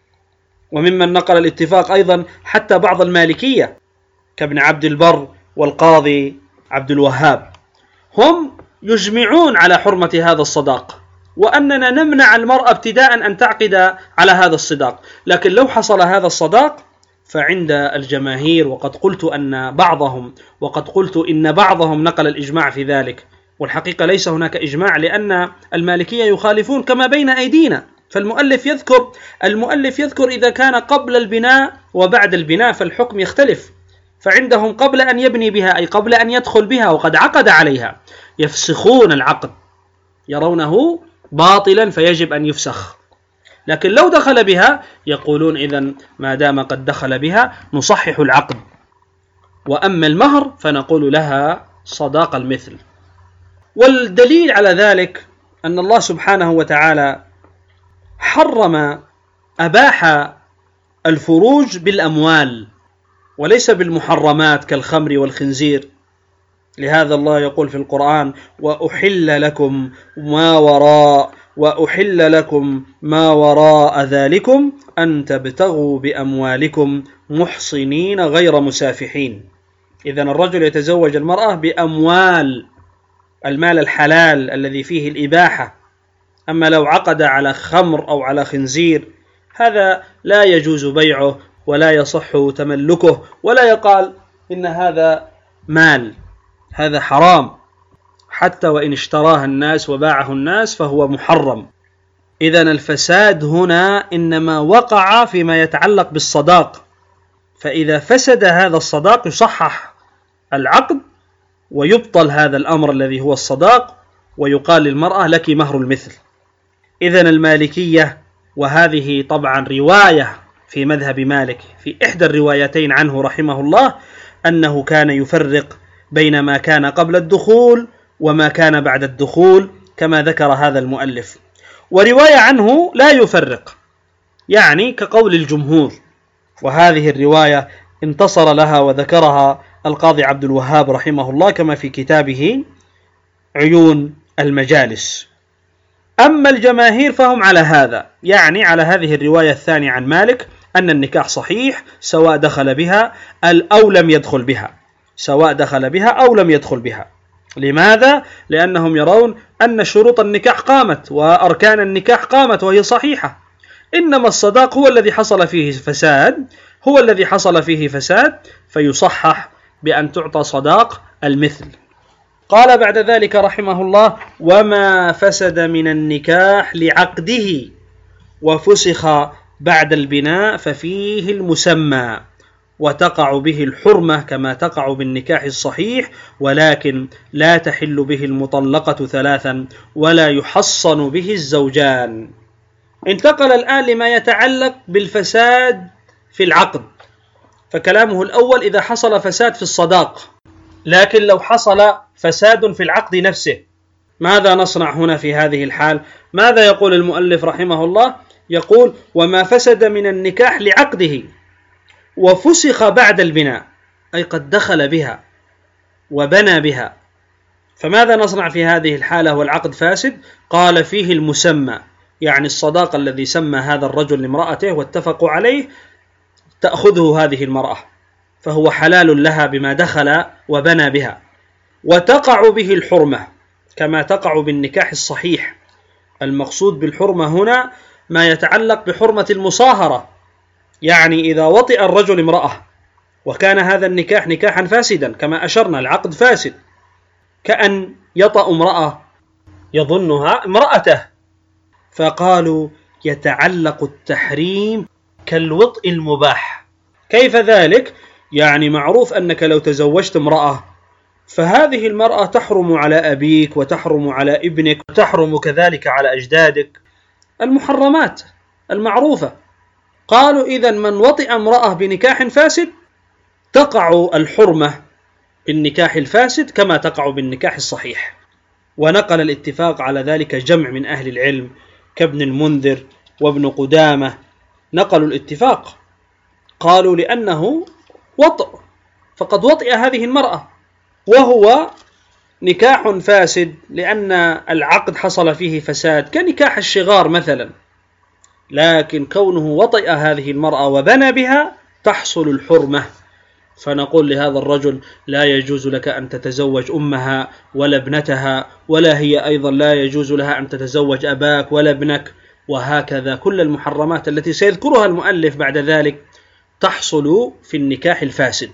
وممن نقل الاتفاق أيضا حتى بعض المالكية كابن عبد البر والقاضي عبد الوهاب، هم يجمعون على حرمة هذا الصداق، وأننا نمنع المرأة ابتداء أن تعقد على هذا الصداق. لكن لو حصل هذا الصداق فعند الجماهير، وقد قلت أن بعضهم وقد قلت إن بعضهم نقل الإجماع في ذلك، والحقيقة ليس هناك إجماع، لأن المالكية يخالفون كما بين أيدينا. فالمؤلف يذكر المؤلف يذكر إذا كان قبل البناء وبعد البناء فالحكم يختلف، فعندهم قبل أن يبني بها أي قبل أن يدخل بها وقد عقد عليها يفسخون العقد، يرونه باطلا فيجب أن يفسخ. لكن لو دخل بها يقولون: إذن ما دام قد دخل بها نصحح العقد، وأما المهر فنقول لها صداق المثل. والدليل على ذلك أن الله سبحانه وتعالى حرم أباح الفروج بالأموال وليس بالمحرمات كالخمر والخنزير. لهذا الله يقول في القرآن: وأحل لكم ما وراء وأحل لكم ما وراء ذلكم أن تبتغوا بأموالكم محصنين غير مسافحين. إذن الرجل يتزوج المرأة بأموال، المال الحلال الذي فيه الإباحة. أما لو عقد على خمر أو على خنزير هذا لا يجوز بيعه ولا يصح تملكه، ولا يقال إن هذا مال، هذا حرام، حتى وإن اشتراه الناس وباعه الناس فهو محرم. إذن الفساد هنا إنما وقع فيما يتعلق بالصداق، فإذا فسد هذا الصداق يصحح العقد ويبطل هذا الأمر الذي هو الصداق، ويقال للمرأة لك مهر المثل. إذن المالكية، وهذه طبعا رواية في مذهب مالك في إحدى الروايتين عنه رحمه الله، أنه كان يفرق بين ما كان قبل الدخول وما كان بعد الدخول كما ذكر هذا المؤلف، ورواية عنه لا يفرق، يعني كقول الجمهور. وهذه الرواية انتصر لها وذكرها القاضي عبد الوهاب رحمه الله كما في كتابه عيون المجالس. أما الجماهير فهم على هذا، يعني على هذه الرواية الثانية عن مالك أن النكاح صحيح سواء دخل بها أو لم يدخل بها، سواء دخل بها أو لم يدخل بها. لماذا؟ لأنهم يرون أن شروط النكاح قامت وأركان النكاح قامت وهي صحيحة، إنما الصداق هو الذي حصل فيه فساد، هو الذي حصل فيه فساد فيصحح بأن تعطى صداق المثل. قال بعد ذلك رحمه الله: وما فسد من النكاح لعقده وفسخ بعد البناء ففيه المسمى، وتقع به الحرمة كما تقع بالنكاح الصحيح، ولكن لا تحل به المطلقة ثلاثا ولا يحصن به الزوجان. انتقل الآن لما يتعلق بالفساد في العقد، فكلامه الأول إذا حصل فساد في الصداق، لكن لو حصل فساد في العقد نفسه ماذا نصنع هنا في هذه الحال؟ ماذا يقول المؤلف رحمه الله؟ يقول: وما فسد من النكاح لعقده وفسخ بعد البناء، أي قد دخل بها وبنى بها، فماذا نصنع في هذه الحالة والعقد فاسد؟ قال: فيه المسمى، يعني الصداق الذي سمى هذا الرجل لامرأته واتفقوا عليه تأخذه هذه المرأة، فهو حلال لها بما دخل وبنى بها، وتقع به الحرمة كما تقع بالنكاح الصحيح. المقصود بالحرمة هنا ما يتعلق بحرمة المصاهرة، يعني إذا وطئ الرجل امرأة وكان هذا النكاح نكاحا فاسدا كما أشرنا، العقد فاسد، كأن يطأ امرأة يظنها امرأته، فقالوا يتعلق التحريم كالوطء المباح. كيف ذلك؟ يعني معروف أنك لو تزوجت امرأة فهذه المرأة تحرم على أبيك وتحرم على ابنك وتحرم كذلك على أجدادك، المحرمات المعروفة. قالوا إذن من وطئ امرأة بنكاح فاسد تقع الحرمة بالنكاح الفاسد كما تقع بالنكاح الصحيح. ونقل الاتفاق على ذلك جمع من أهل العلم كابن المنذر وابن قدامة، نقلوا الاتفاق، قالوا لأنه وطئ، فقد وطئ هذه المرأة وهو نكاح فاسد لأن العقد حصل فيه فساد كنكاح الشغار مثلا، لكن كونه وطئ هذه المرأة وبنى بها تحصل الحرمة. فنقول لهذا الرجل: لا يجوز لك أن تتزوج أمها ولا ابنتها، ولا هي أيضا لا يجوز لها أن تتزوج أباك ولا ابنك، وهكذا كل المحرمات التي سيذكرها المؤلف بعد ذلك تحصل في النكاح الفاسد.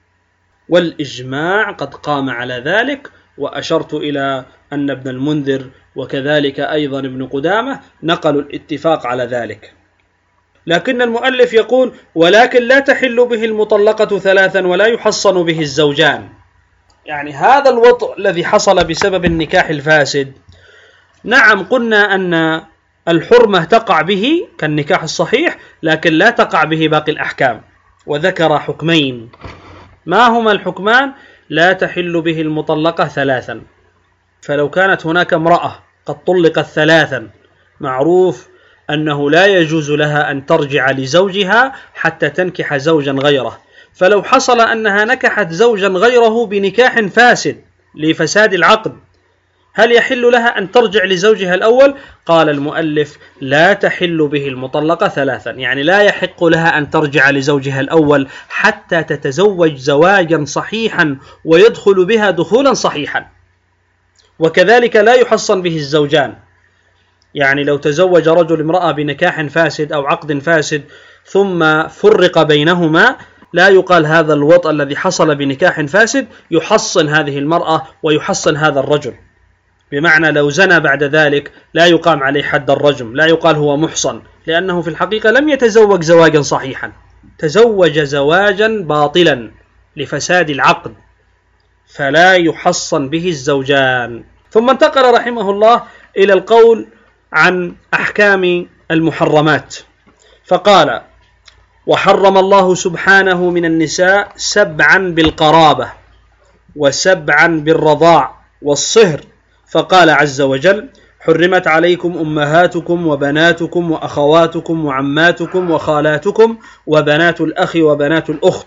والإجماع قد قام على ذلك، وأشرت إلى أن ابن المنذر وكذلك أيضا ابن قدامة نقلوا الاتفاق على ذلك. لكن المؤلف يقول: ولكن لا تحل به المطلقة ثلاثا ولا يحصن به الزوجان، يعني هذا الوطء الذي حصل بسبب النكاح الفاسد، نعم قلنا أن الحرمة تقع به كالنكاح الصحيح، لكن لا تقع به باقي الأحكام، وذكر حكمين. ما هما الحكمان؟ لا تحل به المطلقة ثلاثا، فلو كانت هناك امرأة قد طلقت ثلاثا معروف أنه لا يجوز لها أن ترجع لزوجها حتى تنكح زوجا غيره، فلو حصل أنها نكحت زوجا غيره بنكاح فاسد لفساد العقد هل يحل لها أن ترجع لزوجها الأول؟ قال المؤلف: لا تحل به المطلقة ثلاثا، يعني لا يحق لها أن ترجع لزوجها الأول حتى تتزوج زواجا صحيحا ويدخل بها دخولا صحيحا. وكذلك لا يحصن به الزوجان، يعني لو تزوج رجل امرأة بنكاح فاسد أو عقد فاسد ثم فرق بينهما، لا يقال هذا الوطء الذي حصل بنكاح فاسد يحصن هذه المرأة ويحصن هذا الرجل، بمعنى لو زنى بعد ذلك لا يقام عليه حد الرجم، لا يقال هو محصن، لأنه في الحقيقة لم يتزوج زواجا صحيحا، تزوج زواجا باطلا لفساد العقد، فلا يحصن به الزوجان. ثم انتقل رحمه الله إلى القول عن أحكام المحرمات، فقال: وحرم الله سبحانه من النساء سبعا بالقرابة وسبعا بالرضاع والصهر، فقال عز وجل: حرمت عليكم أمهاتكم وبناتكم وأخواتكم وعماتكم وخالاتكم وبنات الأخ وبنات الأخت،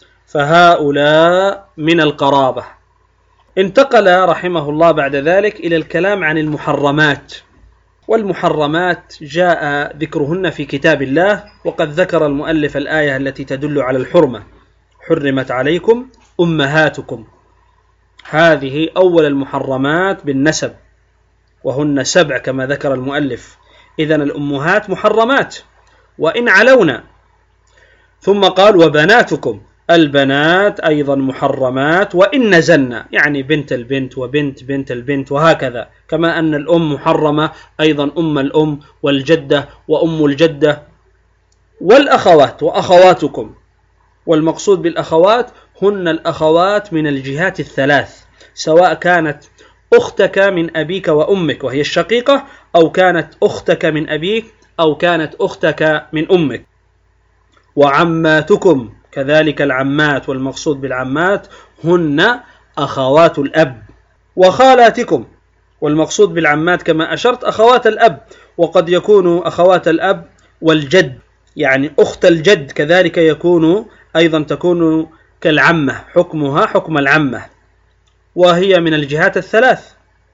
فهؤلاء من القرابة. انتقل رحمه الله بعد ذلك إلى الكلام عن المحرمات، والمحرمات جاء ذكرهن في كتاب الله، وقد ذكر المؤلف الآية التي تدل على الحرمة: حرمت عليكم أمهاتكم، هذه أول المحرمات بالنسب، وهن سبع كما ذكر المؤلف، إذن الأمهات محرمات وإن علونا. ثم قال: وبناتكم، البنات أيضا محرمات وإن نزلنا، يعني بنت البنت وبنت بنت البنت وهكذا، كما أن الأم محرمة أيضا أم الأم والجدة وأم الجدة، والأخوات وأخواتكم، والمقصود بالأخوات هن الأخوات من الجهات الثلاث، سواء كانت أختك من أبيك وأمك وهي الشقيقة، أو كانت أختك من أبيك، أو كانت أختك من أمك. وعماتكم، كذلك العمات، والمقصود بالعمات هن أخوات الأب. وخالاتكم، والمقصود بالعمات كما أشرت أخوات الأب، وقد يكون أخوات الأب والجد، يعني أخت الجد كذلك يكون أيضا تكون كالعمة، حكمها حكم العمة، وهي من الجهات الثلاث.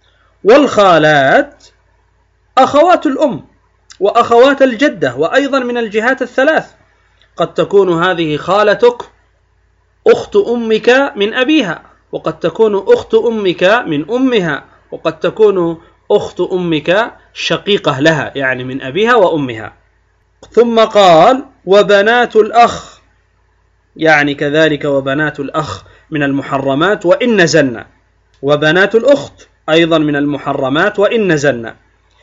والخالات أخوات الأم وأخوات الجدة، وأيضا من الجهات الثلاث، قد تكون هذه خالتك أخت أمك من أبيها، وقد تكون أخت أمك من أمها، وقد تكون أخت أمك شقيقة لها، يعني من أبيها وأمها. ثم قال: وبنات الأخ، يعني كذلك وبنات الأخ من المحرمات وإن نزلنا، وبنات الأخت أيضا من المحرمات وإن نزلنا.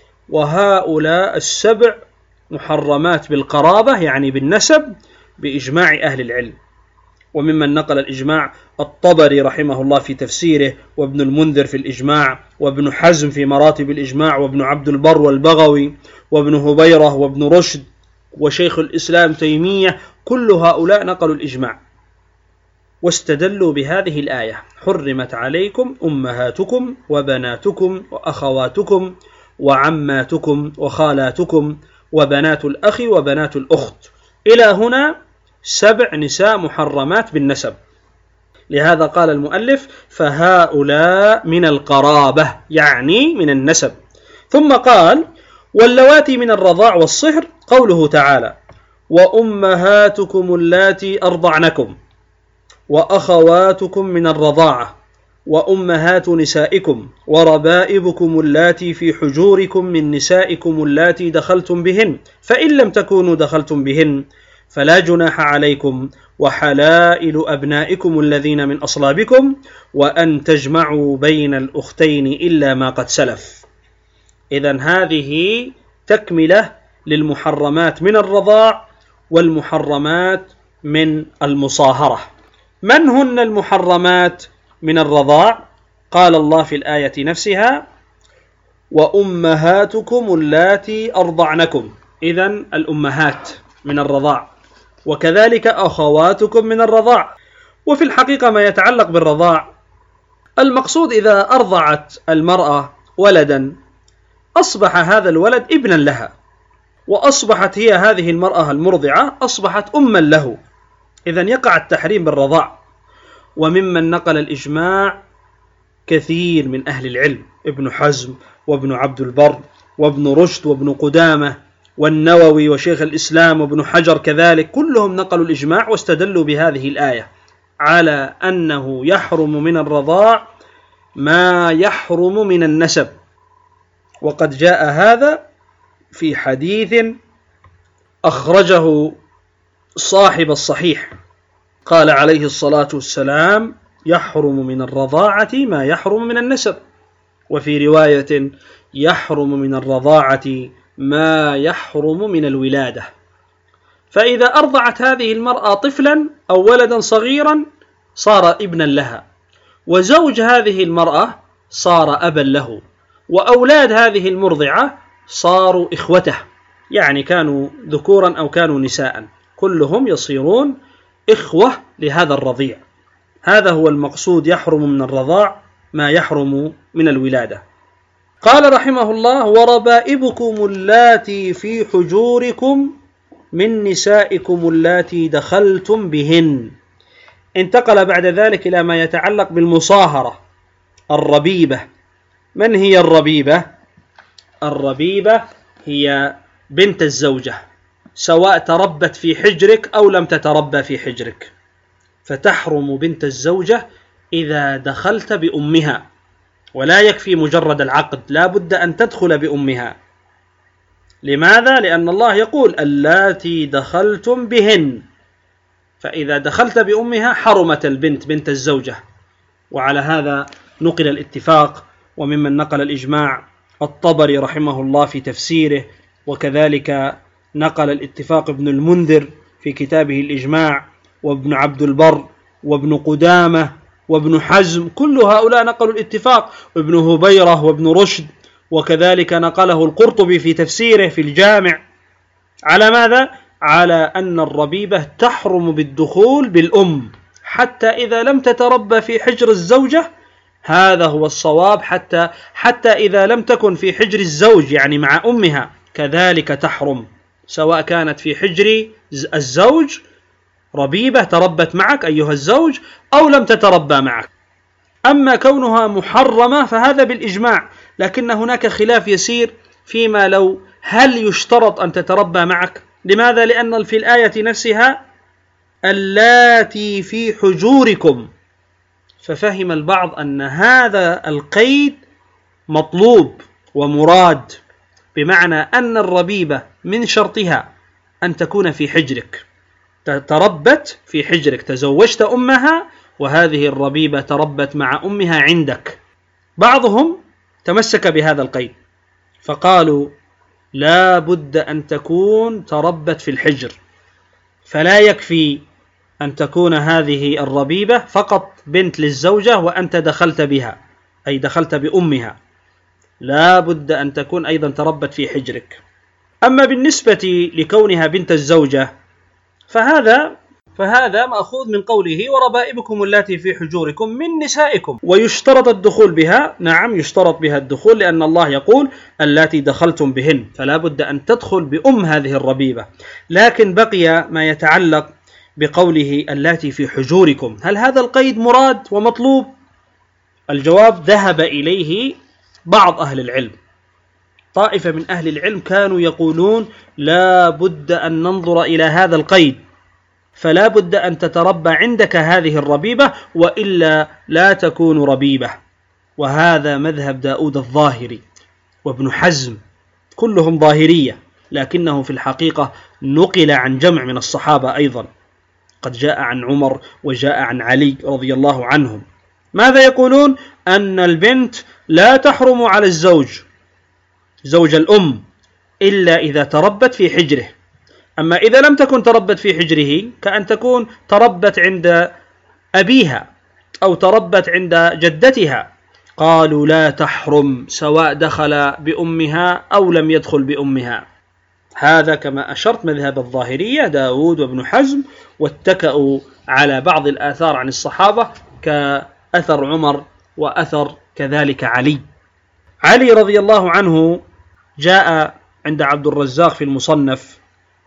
وهؤلاء السبع محرمات بالقرابة، يعني بالنسب، بإجماع أهل العلم. وممن نقل الإجماع الطبري رحمه الله في تفسيره، وابن المنذر في الإجماع، وابن حزم في مراتب الإجماع، وابن عبد البر والبغوي، وابن هبيرة، وابن رشد، وشيخ الإسلام تيمية، كل هؤلاء نقلوا الإجماع واستدلوا بهذه الآية: حرمت عليكم أمهاتكم وبناتكم وأخواتكم وعماتكم وخالاتكم وبنات الأخ وبنات الأخت، إلى هنا سبع نساء محرمات بالنسب. لهذا قال المؤلف: فهؤلاء من القرابة، يعني من النسب. ثم قال: واللواتي من الرضاع والصهر، قوله تعالى: وأمهاتكم اللاتي أرضعنكم وأخواتكم من الرضاعة وأمهات نسائكم وربائبكم اللاتي في حجوركم من نسائكم اللاتي دخلتم بهن، فإن لم تكونوا دخلتم بهن فلا جناح عليكم، وحلائل أبنائكم الذين من أصلابكم، وأن تجمعوا بين الأختين إلا ما قد سلف. إذن هذه تكملة للمحرمات من الرضاع والمحرمات من المصاهرة. من هن المحرمات من الرضاع؟ قال الله في الآية نفسها: وأمهاتكم اللاتي أرضعنكم، إذن الأمهات من الرضاع، وكذلك أخواتكم من الرضاع. وفي الحقيقة ما يتعلق بالرضاع، المقصود إذا أرضعت المرأة ولدا أصبح هذا الولد ابنا لها، وأصبحت هي هذه المرأة المرضعة أصبحت أما له، إذن يقع التحريم بالرضاع. وممن نقل الإجماع كثير من أهل العلم، ابن حزم وابن عبد البر وابن رشد وابن قدامة والنووي وشيخ الإسلام وابن حجر كذلك، كلهم نقلوا الإجماع واستدلوا بهذه الآية على أنه يحرم من الرضاع ما يحرم من النسب. وقد جاء هذا في حديث أخرجه صاحب الصحيح، قال عليه الصلاة والسلام: يحرم من الرضاعة ما يحرم من النسب، وفي رواية: يحرم من الرضاعة ما يحرم من الولادة. فإذا أرضعت هذه المرأة طفلا أو ولدا صغيرا صار ابنا لها، وزوج هذه المرأة صار أبا له، وأولاد هذه المرضعة صاروا إخوته، يعني كانوا ذكورا أو كانوا نساء، كلهم يصيرون إخوة لهذا الرضيع. هذا هو المقصود، يحرم من الرضاع ما يحرم من الولادة. قال رحمه الله: وربائبكم اللاتي في حجوركم من نسائكم اللاتي دخلتم بهن. انتقل بعد ذلك إلى ما يتعلق بالمصاهرة. الربيبة، من هي الربيبة؟ الربيبة هي بنت الزوجة، سواء تربت في حجرك أو لم تتربى في حجرك، فتحرم بنت الزوجة إذا دخلت بأمها، ولا يكفي مجرد العقد، لا بد أن تدخل بأمها. لماذا؟ لأن الله يقول: اللاتي دخلتم بهن، فإذا دخلت بأمها حرمت البنت بنت الزوجة. وعلى هذا نقل الاتفاق، وممن نقل الإجماع الطبري رحمه الله في تفسيره، وكذلك نقل الاتفاق ابن المنذر في كتابه الإجماع، وابن عبد البر وابن قدامة وابن حزم، كل هؤلاء نقلوا الاتفاق، وابن هبيرة وابن رشد، وكذلك نقله القرطبي في تفسيره في الجامع. على ماذا؟ على أن الربيبة تحرم بالدخول بالأم حتى إذا لم تتربى في حجر الزوجة، هذا هو الصواب، حتى حتى إذا لم تكن في حجر الزوج يعني مع أمها كذلك تحرم، سواء كانت في حجر الزوج ربيبة تربت معك أيها الزوج أو لم تتربى معك. أما كونها محرمة فهذا بالإجماع، لكن هناك خلاف يسير فيما لو هل يشترط أن تتربى معك. لماذا؟ لأن في الآية نفسها اللاتي في حجوركم، ففهم البعض أن هذا القيد مطلوب ومراد، بمعنى أن الربيبة من شرطها أن تكون في حجرك، تربت في حجرك، تزوجت أمها وهذه الربيبة تربت مع أمها عندك. بعضهم تمسك بهذا القيد فقالوا لا بد أن تكون تربت في الحجر، فلا يكفي أن تكون هذه الربيبة فقط بنت للزوجة وأنت دخلت بها، أي دخلت بأمها، لا بد أن تكون أيضا تربت في حجرك. أما بالنسبة لكونها بنت الزوجة فهذا فهذا مأخوذ من قوله وربائبكم اللاتي في حجوركم من نسائكم، ويشترط الدخول بها. نعم يشترط بها الدخول، لأن الله يقول اللاتي دخلتم بهن، فلا بد أن تدخل بأم هذه الربيبة. لكن بقي ما يتعلق بقوله اللاتي في حجوركم، هل هذا القيد مراد ومطلوب؟ الجواب ذهب إليه بعض أهل العلم، طائفة من أهل العلم كانوا يقولون لا بد أن ننظر إلى هذا القيد، فلا بد أن تتربى عندك هذه الربيبة وإلا لا تكون ربيبة. وهذا مذهب داود الظاهري وابن حزم، كلهم ظاهرية، لكنه في الحقيقة نقل عن جمع من الصحابة أيضا، قد جاء عن عمر وجاء عن علي رضي الله عنهم. ماذا يقولون؟ أن البنت لا تحرم على الزوج، زوج الأم، إلا إذا تربت في حجره. أما إذا لم تكن تربت في حجره، كأن تكون تربت عند أبيها أو تربت عند جدتها، قالوا لا تحرم سواء دخل بأمها أو لم يدخل بأمها. هذا كما أشرت مذهب الظاهرية داود وابن حزم، واتكأوا على بعض الآثار عن الصحابة كأثر عمر وأثر كذلك علي. علي رضي الله عنه جاء عند عبد الرزاق في المصنف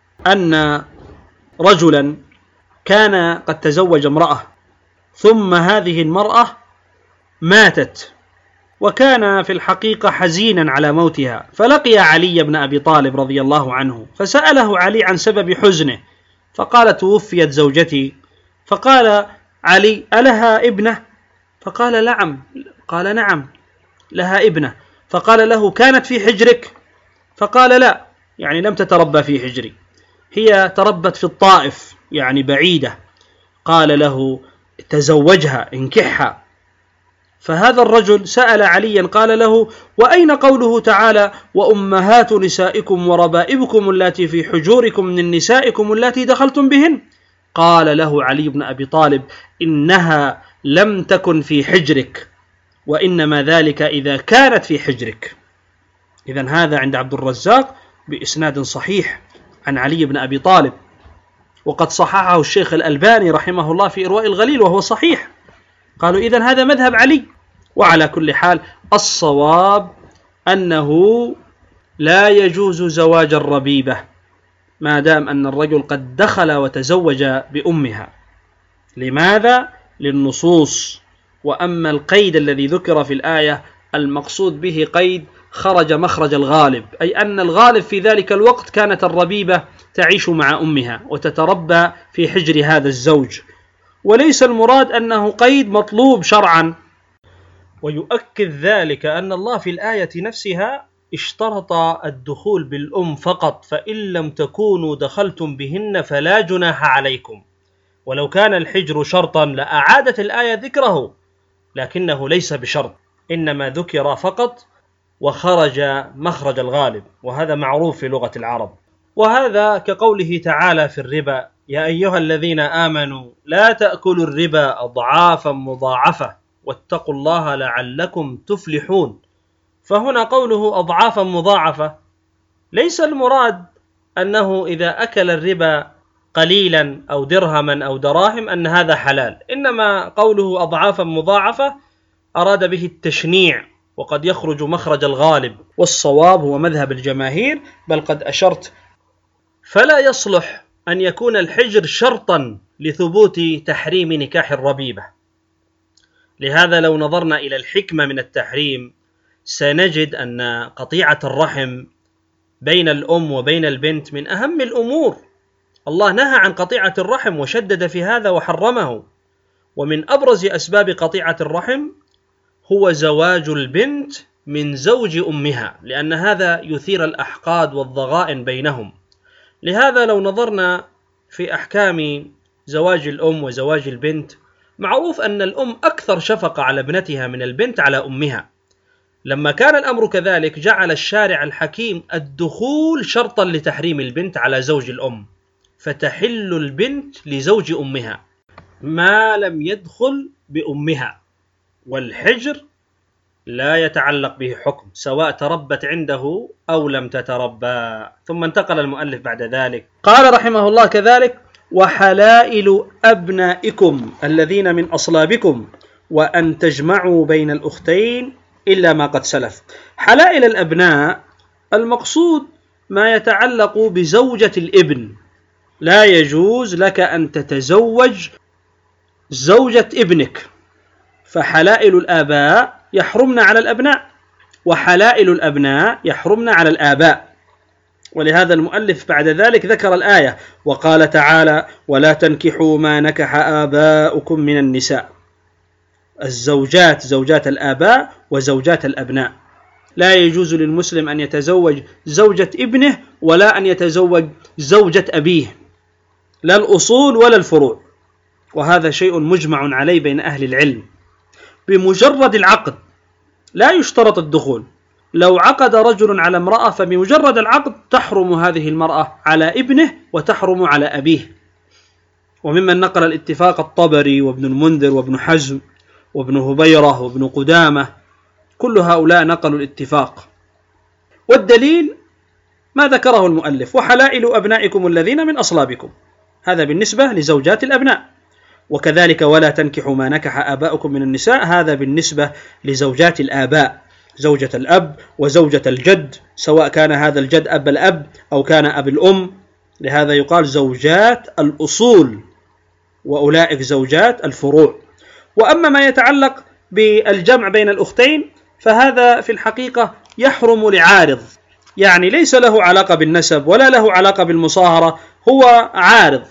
أن رجلا كان قد تزوج امرأة، ثم هذه المرأة ماتت وكان في الحقيقة حزينا على موتها، فلقي علي بن أبي طالب رضي الله عنه فسأله علي عن سبب حزنه، فقال: توفيت زوجتي. فقال علي: ألها ابنة؟ فقال: نعم. قال: نعم لها ابنة. فقال له: كانت في حجرك؟ فقال: لا، يعني لم تتربى في حجري، هي تربت في الطائف يعني بعيدة. قال له: تزوجها، انكحها. فهذا الرجل سأل عليا قال له: وأين قوله تعالى: وأمهات نسائكم وربائبكم اللاتي في حجوركم من نسائكم اللاتي دخلتم بهن؟ قال له علي بن أبي طالب: إنها لم تكن في حجرك، وإنما ذلك إذا كانت في حجرك. إذن هذا عند عبد الرزاق بإسناد صحيح عن علي بن أبي طالب، وقد صححه الشيخ الألباني رحمه الله في إرواء الغليل وهو صحيح. قالوا: إذن هذا مذهب علي. وعلى كل حال الصواب أنه لا يجوز زواج الربيبة ما دام أن الرجل قد دخل وتزوج بأمها. لماذا؟ للنصوص. وأما القيد الذي ذكر في الآية المقصود به قيد خرج مخرج الغالب، أي أن الغالب في ذلك الوقت كانت الربيبة تعيش مع أمها وتتربى في حجر هذا الزوج، وليس المراد أنه قيد مطلوب شرعا. ويؤكد ذلك أن الله في الآية نفسها اشترط الدخول بالأم فقط، فإن لم تكونوا دخلتم بهن فلا جناح عليكم. ولو كان الحجر شرطا لأعادت الآية ذكره، لكنه ليس بشرط، إنما ذكر فقط وخرج مخرج الغالب، وهذا معروف في لغة العرب. وهذا كقوله تعالى في الربا: يا أيها الذين آمنوا لا تأكلوا الربا أضعافا مضاعفة واتقوا الله لعلكم تفلحون. فهنا قوله أضعافا مضاعفة ليس المراد أنه إذا أكل الربا قليلا أو درهما أو دراهم أن هذا حلال، إنما قوله أضعافا مضاعفة أراد به التشنيع، وقد يخرج مخرج الغالب، والصواب هو مذهب الجماهير، بل قد أشرت. فلا يصلح أن يكون الحجر شرطا لثبوت تحريم نكاح الربيبة. لهذا لو نظرنا إلى الحكمة من التحريم سنجد أن قطيعة الرحم بين الأم وبين البنت من أهم الأمور. الله نهى عن قطيعة الرحم وشدد في هذا وحرمه، ومن أبرز أسباب قطيعة الرحم هو زواج البنت من زوج أمها، لأن هذا يثير الأحقاد والضغائن بينهم. لهذا لو نظرنا في أحكام زواج الأم وزواج البنت، معروف أن الأم أكثر شفقة على ابنتها من البنت على أمها. لما كان الأمر كذلك جعل الشارع الحكيم الدخول شرطا لتحريم البنت على زوج الأم، فتحل البنت لزوج أمها ما لم يدخل بأمها، والحجر لا يتعلق به حكم سواء تربت عنده أو لم تتربى. ثم انتقل المؤلف بعد ذلك قال رحمه الله كذلك: وحلائل أبنائكم الذين من أصلابكم وأن تجمعوا بين الأختين إلا ما قد سلف. حلائل الأبناء المقصود ما يتعلق بزوجة الابن، لا يجوز لك أن تتزوج زوجة ابنك، فحلائل الآباء يحرمن على الأبناء، وحلائل الأبناء يحرمن على الآباء. ولهذا المؤلف بعد ذلك ذكر الآية وقال تعالى: ولا تنكحوا ما نكح آباؤكم من النساء. الزوجات زوجات الآباء وزوجات الأبناء، لا يجوز للمسلم أن يتزوج زوجة ابنه ولا أن يتزوج زوجة أبيه، لا الأصول ولا الفروع، وهذا شيء مجمع عليه بين أهل العلم. بمجرد العقد لا يشترط الدخول، لو عقد رجل على امرأة فبمجرد العقد تحرم هذه المرأة على ابنه وتحرم على أبيه. وممن نقل الاتفاق الطبري وابن المنذر وابن حزم وابن هبيرة وابن قدامة، كل هؤلاء نقلوا الاتفاق. والدليل ما ذكره المؤلف: وحلائل أبنائكم الذين من أصلابكم، هذا بالنسبة لزوجات الأبناء. وكذلك ولا تنكحوا ما نكح آباؤكم من النساء، هذا بالنسبة لزوجات الآباء، زوجة الأب وزوجة الجد، سواء كان هذا الجد أب الأب أو كان أب الأم. لهذا يقال زوجات الأصول، وأولئك زوجات الفروع. وأما ما يتعلق بالجمع بين الأختين فهذا في الحقيقة يحرم لعارض، يعني ليس له علاقة بالنسب ولا له علاقة بالمصاهرة، هو عارض.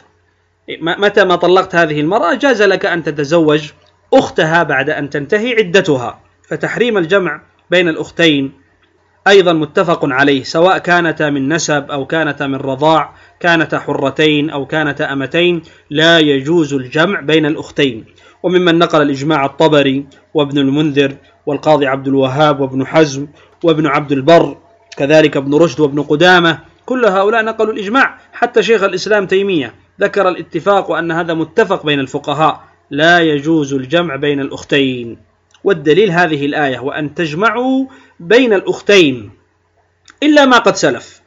متى ما طلقت هذه المرأة جاز لك أن تتزوج أختها بعد أن تنتهي عدتها. فتحريم الجمع بين الأختين أيضا متفق عليه، سواء كانتا من نسب أو كانتا من رضاع، كانتا حرتين أو كانتا أمتين، لا يجوز الجمع بين الأختين. وممن نقل الإجماع الطبري وابن المنذر والقاضي عبد الوهاب وابن حزم وابن عبد البر، كذلك ابن رشد وابن قدامة، كل هؤلاء نقلوا الإجماع. حتى شيخ الإسلام تيمية ذكر الاتفاق وأن هذا متفق بين الفقهاء، لا يجوز الجمع بين الأختين. والدليل هذه الآية: وأن تجمعوا بين الأختين إلا ما قد سلف.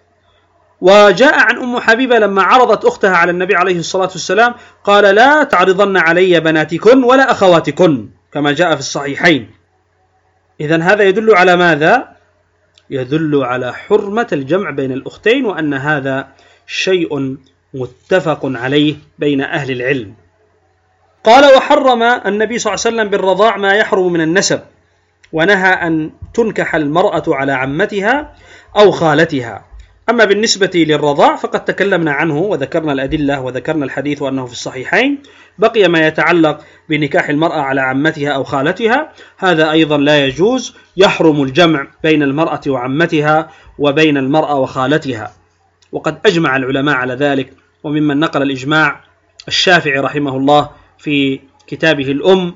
وجاء عن أم حبيبة لما عرضت أختها على النبي عليه الصلاة والسلام قال: لا تعرضن علي بناتكن ولا أخواتكن، كما جاء في الصحيحين. إذن هذا يدل على ماذا؟ يدل على حرمة الجمع بين الأختين، وأن هذا شيء متفق عليه بين أهل العلم. قال: وحرم النبي صلى الله عليه وسلم بالرضاع ما يحرم من النسب، ونهى أن تنكح المرأة على عمتها أو خالتها. أما بالنسبة للرضاع فقد تكلمنا عنه وذكرنا الأدلة وذكرنا الحديث وأنه في الصحيحين. بقي ما يتعلق بنكاح المرأة على عمتها أو خالتها، هذا أيضا لا يجوز، يحرم الجمع بين المرأة وعمتها وبين المرأة وخالتها، وقد أجمع العلماء على ذلك. وممن نقل الإجماع الشافعي رحمه الله في كتابه الأم،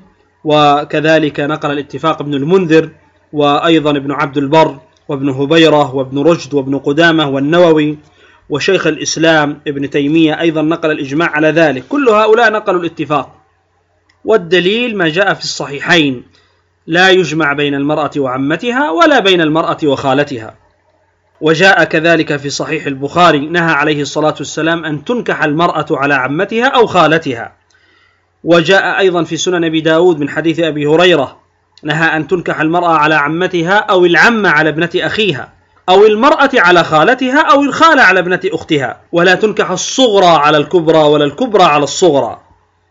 وكذلك نقل الاتفاق ابن المنذر وأيضا ابن عبد البر وابن هبيرة وابن رشد وابن قدامة والنووي، وشيخ الإسلام ابن تيمية أيضا نقل الإجماع على ذلك. كل هؤلاء نقلوا الاتفاق. والدليل ما جاء في الصحيحين: لا يجمع بين المرأة وعمتها ولا بين المرأة وخالتها. وجاء كذلك في صحيح البخاري: نهى عليه الصلاة والسلام أن تنكح المرأة على عمتها أو خالتها. وجاء أيضا في سنن أبي داود من حديث أبي هريرة: نهى أن تنكح المرأة على عمتها أو العمة على ابنة أخيها، أو المرأة على خالتها، أو الخالة على ابنة أختها، ولا تنكح الصغرى على الكبرى ولا الكبرى على الصغرى،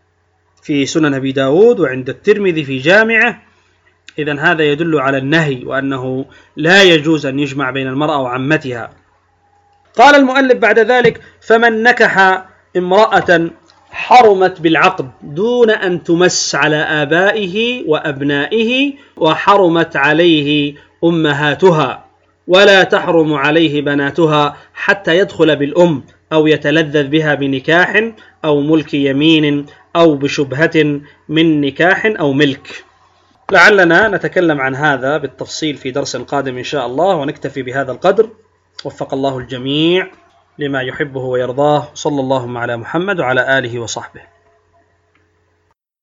في سنن أبي داود وعند الترمذي في جامعه. إذن هذا يدل على النهي، وأنه لا يجوز أن يجمع بين المرأة وعمتها. قال المؤلف بعد ذلك: فمن نكح امرأة حرمت بالعقد دون أن تمس على آبائه وأبنائه، وحرمت عليه أمهاتها، ولا تحرم عليه بناتها حتى يدخل بالأم أو يتلذذ بها بنكاح أو ملك يمين أو بشبهة من نكاح أو ملك. لعلنا نتكلم عن هذا بالتفصيل في درس قادم إن شاء الله، ونكتفي بهذا القدر. وفق الله الجميع لما يحبه ويرضاه، صلى الله على محمد وعلى آله وصحبه.